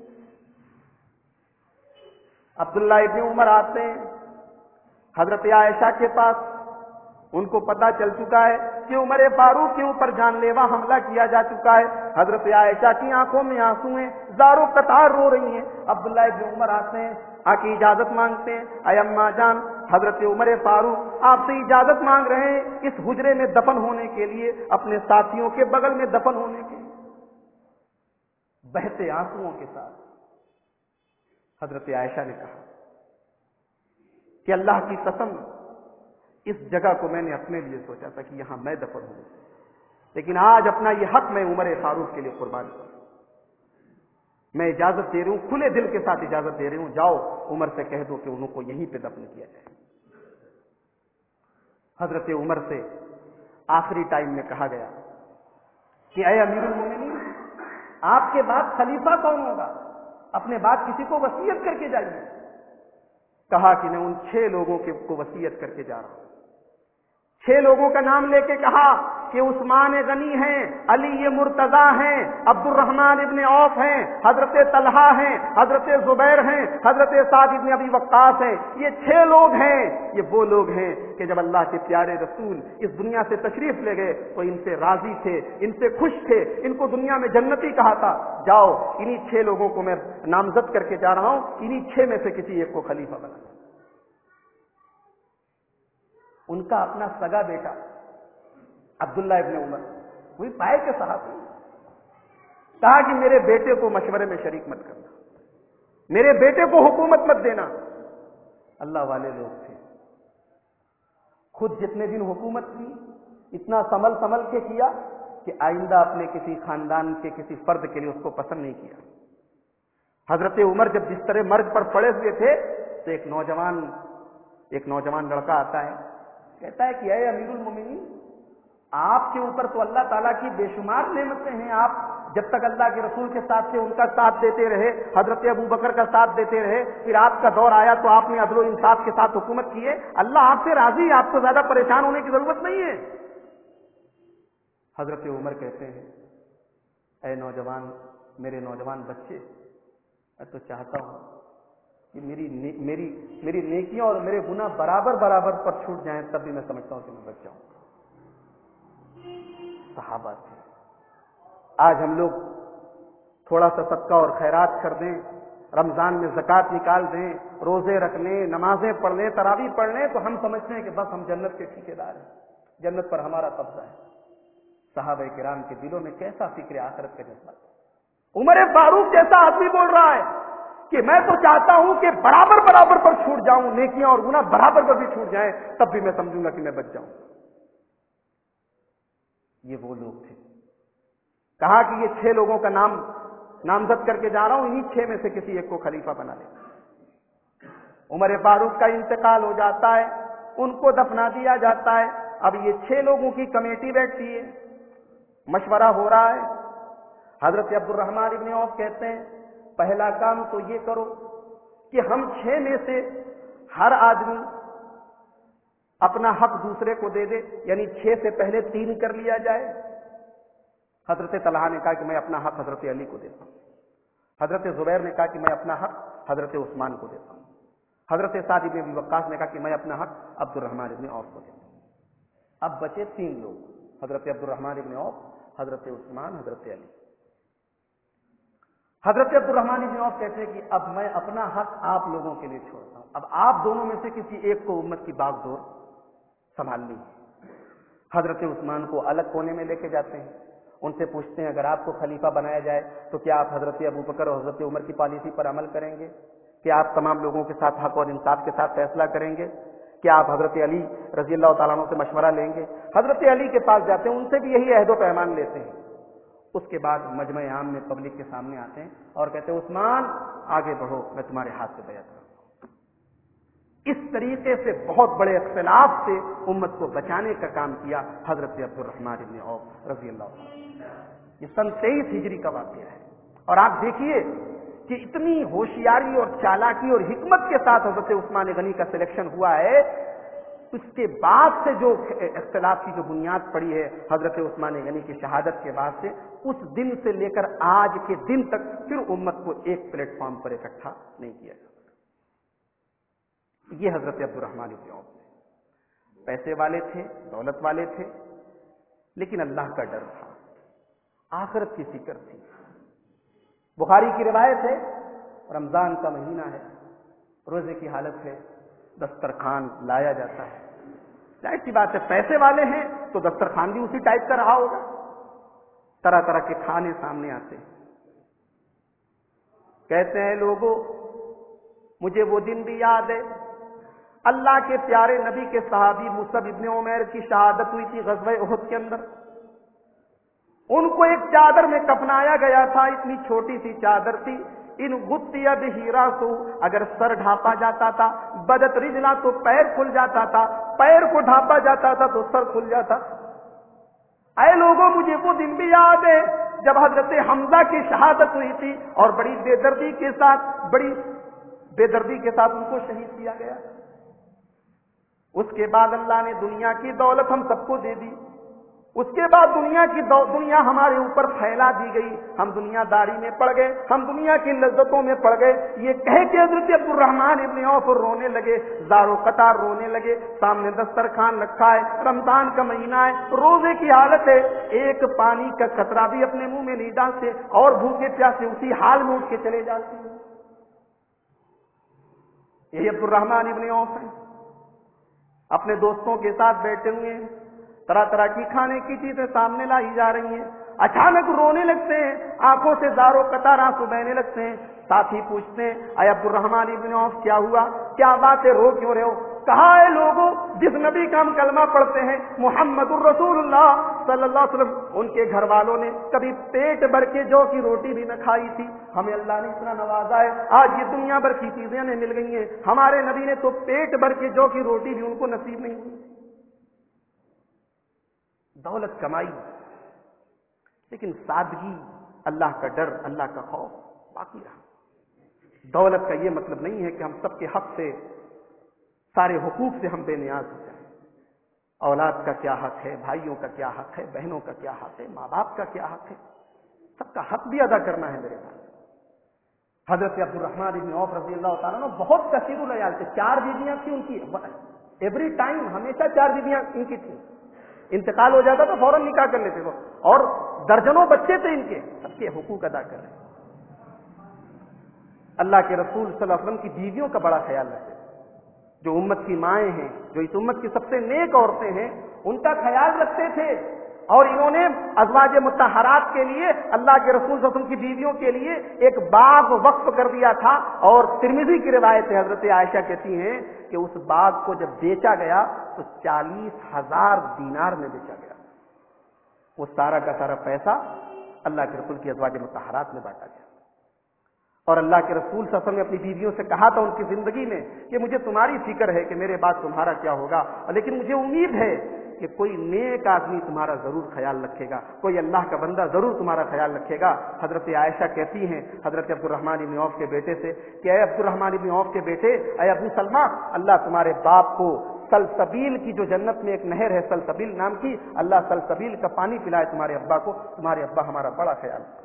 عبداللہ ابن عمر آتے ہیں حضرت عائشہ کے پاس، ان کو پتا چل چکا ہے کہ عمر فاروق کے اوپر جان لیوا حملہ کیا جا چکا ہے. حضرت عائشہ کی آنکھوں میں آنسو ہیں، زاروں قطار رو رہی ہیں. عبداللہ ابن عمر آتے ہیں، آ کے اجازت مانگتے ہیں، اے اماں جان حضرت عمر فاروق آپ سے اجازت مانگ رہے ہیں اس حجرے میں دفن ہونے کے لیے، اپنے ساتھیوں کے بغل میں دفن ہونے کے لیے. بہتے آنسوؤں کے ساتھ حضرت عائشہ نے کہا کہ اللہ کی قسم اس جگہ کو میں نے اپنے لیے سوچا تھا کہ یہاں میں دفن ہوں، لیکن آج اپنا یہ حق میں عمر فاروق کے لیے قربان کروں. میں اجازت دے رہی ہوں، کھلے دل کے ساتھ اجازت دے رہی ہوں، جاؤ عمر سے کہہ دو کہ انہوں کو یہیں پہ دفن کیا جائے. حضرت عمر سے آخری ٹائم میں کہا گیا کہ اے امیر المومنین آپ کے بعد خلیفہ کون ہوگا؟ اپنے بعد کسی کو وصیت کر کے جائیے. کہا کہ میں ان 6 لوگوں کو وصیت کر کے جا رہا ہوں. 6 لوگوں کا نام لے کے کہا کہ عثمان غنی ہیں، علی مرتضی ہیں، عبد الرحمن ابن عوف ہیں، حضرت طلحہ ہیں، حضرت زبیر ہیں، حضرت سعد ابن ابی وقاص ہیں. یہ 6 لوگ ہیں، یہ وہ لوگ ہیں کہ جب اللہ کے پیارے رسول اس دنیا سے تشریف لے گئے تو ان سے راضی تھے، ان سے خوش تھے، ان کو دنیا میں جنتی کہا تھا. جاؤ انہی 6 لوگوں کو میں نامزد کر کے جا رہا ہوں، انہی 6 میں سے کسی ایک کو خلیفہ بنا. ان کا اپنا سگا بیٹا عبداللہ ابن عمر، وہی پائے کے صحابی، کہا کہ میرے بیٹے کو مشورے میں شریک مت کرنا، میرے بیٹے کو حکومت مت دینا. اللہ والے لوگ تھے، خود جتنے دن حکومت کی اتنا سنبھل کے کیا کہ آئندہ اپنے کسی خاندان کے کسی فرد کے لیے اس کو پسند نہیں کیا. حضرت عمر جب جس طرح مرگ پر پڑے ہوئے تھے تو ایک نوجوان لڑکا آتا ہے، کہتا ہے کہ اے امیر المومنین آپ کے اوپر تو اللہ تعالیٰ کی بے شمار نعمتیں ہیں. آپ جب تک اللہ کے رسول کے ساتھ تھے ان کا ساتھ دیتے رہے, حضرت ابو بکر کا ساتھ دیتے رہے, پھر آپ کا دور آیا تو آپ نے عدل و انصاف کے ساتھ حکومت کی ہے. اللہ آپ سے راضی ہے, آپ کو زیادہ پریشان ہونے کی ضرورت نہیں ہے. حضرت عمر کہتے ہیں, اے نوجوان, میرے نوجوان بچے, میں تو چاہتا ہوں کہ میری نیکیاں اور میرے گناہ برابر پر چھوٹ جائیں, تب بھی میں سمجھتا ہوں کہ میں بچ جاؤں. صحابہ تھے. آج ہم لوگ تھوڑا سا صدقہ اور خیرات کر دیں, رمضان میں زکوٰۃ نکال دیں, روزے رکھ لیں, نمازیں پڑھ لیں, تراویح پڑھ لیں, تو ہم سمجھتے ہیں کہ بس ہم جنت کے ٹھیکیدار ہیں, جنت پر ہمارا قبضہ ہے. صحابہ کرام کے دلوں میں کیسا فکر آخرت کا جذبہ تھا. عمر فاروق جیسا آدمی بول رہا ہے کہ میں تو چاہتا ہوں کہ برابر پر چھوٹ جاؤں, نیکیاں اور گناہ برابر پر بھی چھوٹ جائیں, تب بھی میں سمجھوں گا کہ میں بچ جاؤں. یہ وہ لوگ تھے. کہا کہ یہ 6 لوگوں کا نامزد کر کے جا رہا ہوں, انہی 6 میں سے کسی ایک کو خلیفہ بنا لے. عمر فاروق کا انتقال ہو جاتا ہے, ان کو دفنا دیا جاتا ہے. اب یہ 6 لوگوں کی کمیٹی بیٹھتی ہے, مشورہ ہو رہا ہے. حضرت عبد الرحمن ابن عوف کہتے ہیں, پہلا کام تو یہ کرو کہ ہم 6 میں سے ہر آدمی اپنا حق دوسرے کو دے دے, یعنی 6 سے پہلے 3 کر لیا جائے. حضرت طلحہ نے کہا کہ میں اپنا حق حضرت علی کو دیتا ہوں. حضرت زبیر نے کہا کہ میں اپنا حق حضرت عثمان کو دیتا ہوں. حضرت سعد بن ابی وقاص نے کہا کہ میں اپنا حق عبد الرحمن ابن عوف کو دیتا ہوں. اب بچے 3 لوگ, حضرت عبد الرحمن ابن عوف, حضرت عثمان, حضرت علی. حضرت عبد الرحمن ابن عوف کہتے ہیں کہ اب میں اپنا حق آپ لوگوں کے لیے چھوڑتا ہوں, اب آپ دونوں میں سے کسی ایک کو امت کی باغ دور سنبھالنی ہے. حضرت عثمان کو الگ کونے میں لے کے جاتے ہیں, ان سے پوچھتے ہیں اگر آپ کو خلیفہ بنایا جائے تو کیا آپ حضرت ابو بکر اور حضرت عمر کی پالیسی پر عمل کریں گے؟ کیا آپ تمام لوگوں کے ساتھ حق اور انصاف کے ساتھ فیصلہ کریں گے؟ کیا آپ حضرت علی رضی اللہ تعالیٰ عنہ سے مشورہ لیں گے؟ حضرت علی کے پاس جاتے ہیں, ان سے بھی یہی عہد و پیمان لیتے ہیں. اس کے بعد مجمع عام میں پبلک کے سامنے آتے ہیں اور کہتے ہیں عثمان آگے بڑھو, میں تمہارے ہاتھ سے بیعت کرتا ہوں. اس طریقے سے بہت بڑے اختلاف سے امت کو بچانے کا کام کیا حضرت عبد الرحمن ابن عوف رضی اللہ عنہ. یہ سن 23 ہجری کا واقعہ ہے, اور آپ دیکھیے کہ اتنی ہوشیاری اور چالاکی اور حکمت کے ساتھ حضرت عثمان غنی کا سلیکشن ہوا ہے. اس کے بعد سے جو اختلاف کی جو بنیاد پڑی ہے حضرت عثمان غنی کی شہادت کے بعد سے, اس دن سے لے کر آج کے دن تک پھر امت کو ایک پلیٹ فارم پر اکٹھا نہیں کیا جا سکتا. یہ حضرت عبد الرحمن ابن عوف تھے, پیسے والے تھے, دولت والے تھے, لیکن اللہ کا ڈر تھا, آخرت کی فکر تھی. بخاری کی روایت ہے, رمضان کا مہینہ ہے, روزے کی حالت ہے, دسترخوان لایا جاتا ہے. ظاہر سی بات ہے پیسے والے ہیں تو دسترخوان بھی اسی ٹائپ کا رہا ہوگا, طرح طرح کے کھانے سامنے آتے ہیں. کہتے ہیں لوگوں مجھے وہ دن بھی یاد ہے, اللہ کے پیارے نبی کے صحابی مصعب ابن عمیر کی شہادت ہوئی تھی غزوہ احد کے اندر. ان کو ایک چادر میں کفنایا گیا تھا, اتنی چھوٹی سی چادر تھی. ان غطی بحیرا سو, اگر سر ڈھانپا جاتا تھا, بدت رجلا تو پیر کھل جاتا تھا, پیر کو ڈھانپا جاتا تھا تو سر کھل جاتا. اے لوگوں مجھے وہ دن بھی یاد ہے جب حضرت حمزہ کی شہادت ہوئی تھی, اور بڑی بے دردی کے ساتھ ان کو شہید کیا گیا. اس کے بعد اللہ نے دنیا کی دولت ہم سب کو دے دی. اس کے بعد دنیا ہمارے اوپر پھیلا دی گئی, ہم دنیا داری میں پڑ گئے, ہم دنیا کی لذتوں میں پڑ گئے. یہ کہہ کے حضرت عبد الرحمن ابن عوف رونے لگے, زارو قطار رونے لگے. سامنے دسترخوان رکھا ہے, رمضان کا مہینہ ہے, روزے کی حالت ہے, ایک پانی کا قطرہ بھی اپنے منہ میں نہیں ڈالتے, اور بھوکے پیاسے اسی حال میں اٹھ کے چلے جاتے ہیں. یہی عبد الرحمن ابن عوف ہیں, اپنے دوستوں کے ساتھ بیٹھے ہوئے ہیں, طرح طرح کی کھانے کی چیزیں سامنے لائی جا رہی ہیں. اچانک رونے لگتے ہیں, آنکھوں سے زاروں قطار آنسو بہنے لگتے ہیں. ساتھی پوچھتے ہیں اے عبد الرحمن ابن عوف کیا ہوا, کیا بات ہے, رو کیوں رہے ہو؟ کہا ہے لوگوں جس نبی کا ہم کلمہ پڑھتے ہیں محمد الرسول اللہ صلی اللہ علیہ وسلم, ان کے گھر والوں نے کبھی پیٹ بھر کے جو کی روٹی بھی نہ کھائی تھی, ہمیں اللہ نے اتنا نوازا ہے, آج یہ دنیا بھر کی چیزیں ہمیں مل گئی ہیں, ہمارے نبی نے تو پیٹ بھر کے جو کی روٹی بھی ان کو نصیب نہیں ہوئی. دولت کمائی، لیکن سادگی، اللہ کا ڈر، اللہ کا خوف باقی رہا۔ دولت کا یہ مطلب نہیں ہے کہ ہم سب کے حق سے، سارے حقوق سے ہم بے نیاز ہو جائیں۔ اولاد کا کیا حق ہے، بھائیوں کا کیا حق ہے، بہنوں کا کیا حق ہے، ماں باپ کا کیا حق ہے، سب کا حق بھی ادا کرنا ہے میرے بھائی۔ حضرت عبد الرحمن بن عوف رضی اللہ تعالیٰ عنہ بہت کثیر العیال تھے، 4 بیویاں تھیں ان کی، ایوری ٹائم ہمیشہ 4 بیویاں ان کی تھیں، انتقال ہو جاتا تو فوراً نکاح کر لیتے وہ، اور درجنوں بچے تھے ان کے، سب کے حقوق ادا کر رہے۔ اللہ کے رسول صلی اللہ علیہ وسلم کی بیویوں کا بڑا خیال رکھتے تھے، جو امت کی مائیں ہیں، جو اس امت کی سب سے نیک عورتیں ہیں، ان کا خیال رکھتے تھے۔ اور انہوں نے ازواج مطہرات کے لیے، اللہ کے رسول صلی اللہ علیہ وسلم کی بیویوں کے لیے ایک باغ وقف کر دیا تھا، اور ترمذی کی روایت ہے، حضرت عائشہ کہتی ہیں کہ اس باغ کو جب بیچا گیا تو 40,000 دینار میں بیچا گیا، وہ سارا کا سارا پیسہ اللہ کے رسول کی ازواج مطہرات میں بانٹا گیا۔ اور اللہ کے رسول صلی اللہ علیہ وسلم نے اپنی بیویوں سے کہا تھا ان کی زندگی میں کہ مجھے تمہاری فکر ہے کہ میرے بعد تمہارا کیا ہوگا، لیکن مجھے امید ہے کہ کوئی نیک آدمی تمہارا ضرور خیال رکھے گا، کوئی اللہ کا بندہ ضرور تمہارا خیال رکھے گا۔ حضرت عائشہ کہتی ہیں حضرت عبد الرحمن بن عوف کے بیٹے سے کہ اے عبد الرحمن بن عوف کے بیٹے، اے ابو سلمہ، اللہ تمہارے باپ کو سلسبیل کی، جو جنت میں ایک نہر ہے سلسبیل نام کی، اللہ سلسبیل کا پانی پلائے تمہارے ابا کو، تمہارے ابا ہمارا بڑا خیال رکھے۔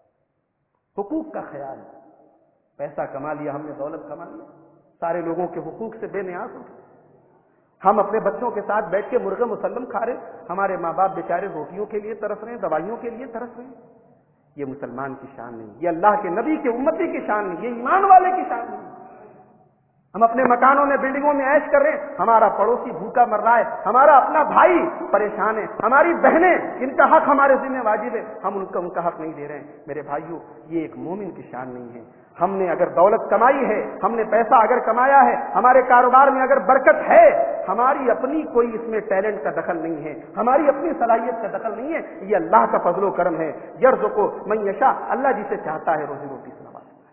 حقوق کا خیال، پیسہ کما لیا ہم نے، دولت کما لیا، سارے لوگوں کے حقوق سے بے نیاز ہو گئے۔ ہم اپنے بچوں کے ساتھ بیٹھ کے مرغے مسلم کھا رہے، ہمارے ماں باپ بیچارے روٹیوں کے لیے ترس رہے ہیں، دوائیوں کے لیے ترس رہے ہیں۔ یہ مسلمان کی شان نہیں، یہ اللہ کے نبی کے امتی کی شان نہیں، یہ ایمان والے کی شان نہیں۔ ہم اپنے مکانوں میں، بلڈنگوں میں عیش کر رہے ہیں، ہمارا پڑوسی بھوکا مر رہا ہے، ہمارا اپنا بھائی پریشان ہے، ہماری بہنیں ان کا حق ہمارے ذمہ واجب ہے، ہم ان کا حق نہیں دے رہے ہیں۔ میرے بھائیوں، یہ ایک مومن کی شان نہیں ہے۔ ہم نے اگر دولت کمائی ہے، ہم نے پیسہ اگر کمایا ہے، ہمارے کاروبار میں اگر برکت ہے، ہماری اپنی کوئی اس میں ٹیلنٹ کا دخل نہیں ہے، ہماری اپنی صلاحیت کا دخل نہیں ہے، یہ اللہ کا فضل و کرم ہے۔ یرزقو من یشاء، اللہ جسے چاہتا ہے روزی روٹی سے نوازتا ہے۔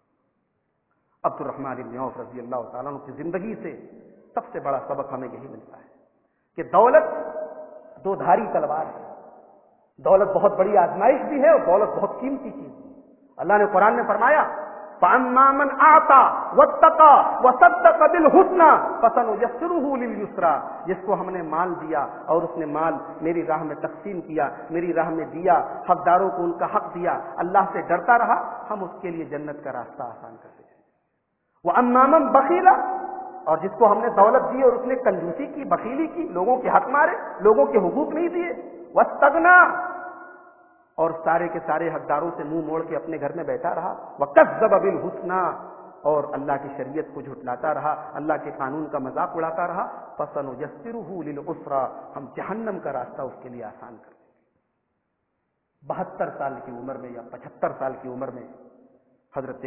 عبد الرحمن بن عوف رضی اللہ تعالیٰ عنہ کی زندگی سے سب سے بڑا سبق ہمیں یہی ملتا ہے کہ دولت 2 دھاری تلوار ہے۔ دولت بہت بڑی آزمائش بھی ہے، اور دولت بہت قیمتی چیز ہے۔ اللہ نے قرآن میں فرمایا فَأَمَّا مَنْ أَعْطَىٰ وَاتَّقَىٰ وَصَدَّقَ بِالْحُسْنَىٰ فَسَنُيَسِّرُهُ لِلْيُسْرَىٰ، جس کو ہم نے مال دیا اور اس نے مال میری راہ میں تقسیم کیا، میری راہ میں دیا، حقداروں کو ان کا حق دیا، اللہ سے ڈرتا رہا، ہم اس کے لیے جنت کا راستہ آسان کرتے ہیں۔ وَأَمَّا مَنْ بَخِيلَ، اور جس کو ہم نے دولت دی اور اس نے کنجوسی کی، بخیلی کی، لوگوں کے حق مارے، لوگوں کے حقوق نہیں دیے، وَاسْتَغْنَىٰ، اور سارے کے سارے حقداروں سے منہ موڑ کے اپنے گھر میں بیٹھا رہا، وَكَذَّبَ بِالْحُسْنَىٰ، اور اللہ کی شریعت کو جھٹلاتا رہا، اللہ کے قانون کا مذاق اڑاتا رہا، فَسَنُيَسِّرُهُ لِلْعُسْرَىٰ، ہم جہنم کا راستہ اس کے لیے آسان کر دیں گے۔ 72 سال کی عمر میں یا 75 سال کی عمر میں حضرت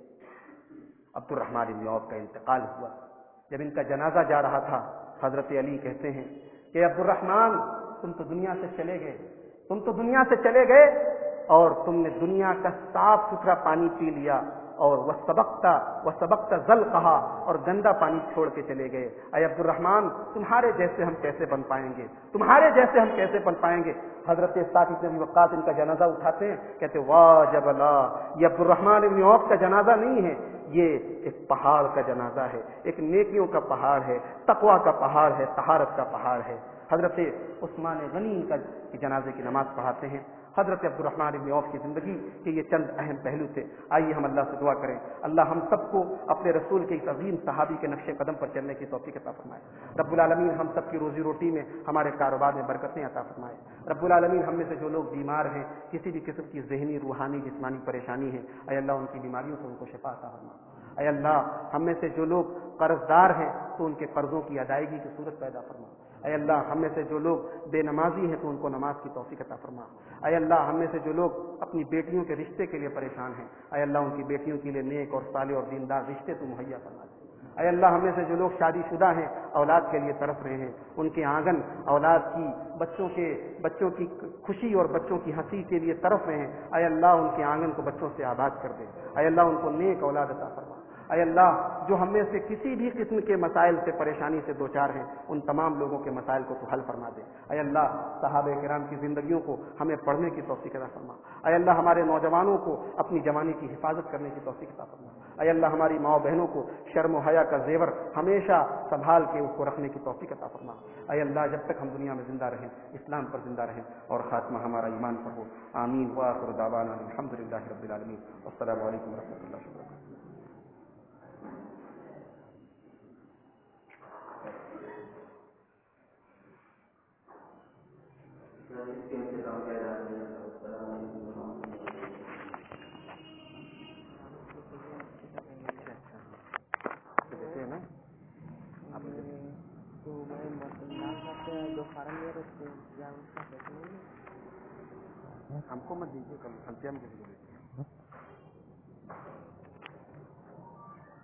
عبد الرحمن بن عوف کا انتقال ہوا۔ جب ان کا جنازہ جا رہا تھا، حضرت علی کہتے ہیں کہ عبد الرحمن، تم تو دنیا سے چلے گئے، تم تو دنیا سے چلے گئے اور تم نے دنیا کا صاف ستھرا پانی پی لیا، اور وسبقت ذلقھا، اور گندا پانی چھوڑ کے چلے گئے۔ اے عبد الرحمن، تمہارے جیسے ہم کیسے بن پائیں گے، تمہارے جیسے ہم کیسے بن پائیں گے۔ حضرت سعد بن ابی وقاص ان کا جنازہ اٹھاتے ہیں، کہتے واہ جبلا، یہ عبد الرحمن بن عوف کا جنازہ نہیں ہے، یہ ایک پہاڑ کا جنازہ ہے، ایک نیکیوں کا پہاڑ ہے، تقویٰ کا پہاڑ ہے، طہارت کا پہاڑ ہے۔ حضرت عثمان غنی کا جنازے کی نماز پڑھاتے ہیں۔ حضرت عبد الرحمن بن عوف کی زندگی کے یہ چند اہم پہلو تھے۔ آئیے ہم اللہ سے دعا کریں، اللہ ہم سب کو اپنے رسول کے اس عظیم صحابی کے نقش قدم پر چلنے کی توفیق عطا فرمائے۔ رب العالمین ہم سب کی روزی روٹی میں، ہمارے کاروبار میں برکتیں عطا فرمائے۔ رب العالمین ہم میں سے جو لوگ بیمار ہیں، کسی بھی قسم کی ذہنی، روحانی، جسمانی پریشانی ہے، اے اللہ ان کی بیماریوں سے ان کو شفا عطا فرما۔ اے اللہ ہم میں سے جو لوگ قرض دار ہیں تو ان کے قرضوں کی ادائیگی کی صورت پیدا فرما۔ اے اللہ ہم میں سے جو لوگ بے نمازی ہیں تو ان کو نماز کی توفیق عطا فرما۔ اے اللہ ہم میں سے جو لوگ اپنی بیٹیوں کے رشتے کے لیے پریشان ہیں، اے اللہ ان کی بیٹیوں کے لیے نیک اور صالح اور دیندار رشتے تو مہیا فرما دے۔ اے اللہ ہم میں سے جو لوگ شادی شدہ ہیں، اولاد کے لیے تڑپ رہے ہیں، ان کے آنگن اولاد کی، بچوں کی خوشی اور بچوں کی ہنسی کے لیے تڑپ رہے ہیں، اے اللہ ان کے آنگن کو بچوں سے آباد کر دے۔ اے اللہ ان کو نیک اولاد عطا فرما۔ اے اللہ جو ہم میں سے کسی بھی قسم کے مسائل سے پریشانی سے دوچار ہیں ان تمام لوگوں کے مسائل کو تو حل فرما دے. اے اللہ صحابہ کرام کی زندگیوں کو ہمیں پڑھنے کی توفیق عطا فرما. اے اللہ ہمارے نوجوانوں کو اپنی جوانی کی حفاظت کرنے کی توفیق عطا فرما. اے اللہ ہماری ماؤں بہنوں کو شرم و حیا کا زیور ہمیشہ سنبھال کے اس کو رکھنے کی توفیق عطا فرما. اے اللہ جب تک ہم دنیا میں زندہ رہیں اسلام پر زندہ رہیں اور خاتمہ ہمارا ایمان پر ہو. آمین. وآخر دعوانا الحمدللہ رب العالمین. السلام علیکم ورحمۃ اللہ وبرکاتہ. تو میں جو فارم لے رہے تھے ہم کو مت دیجیے کل ہم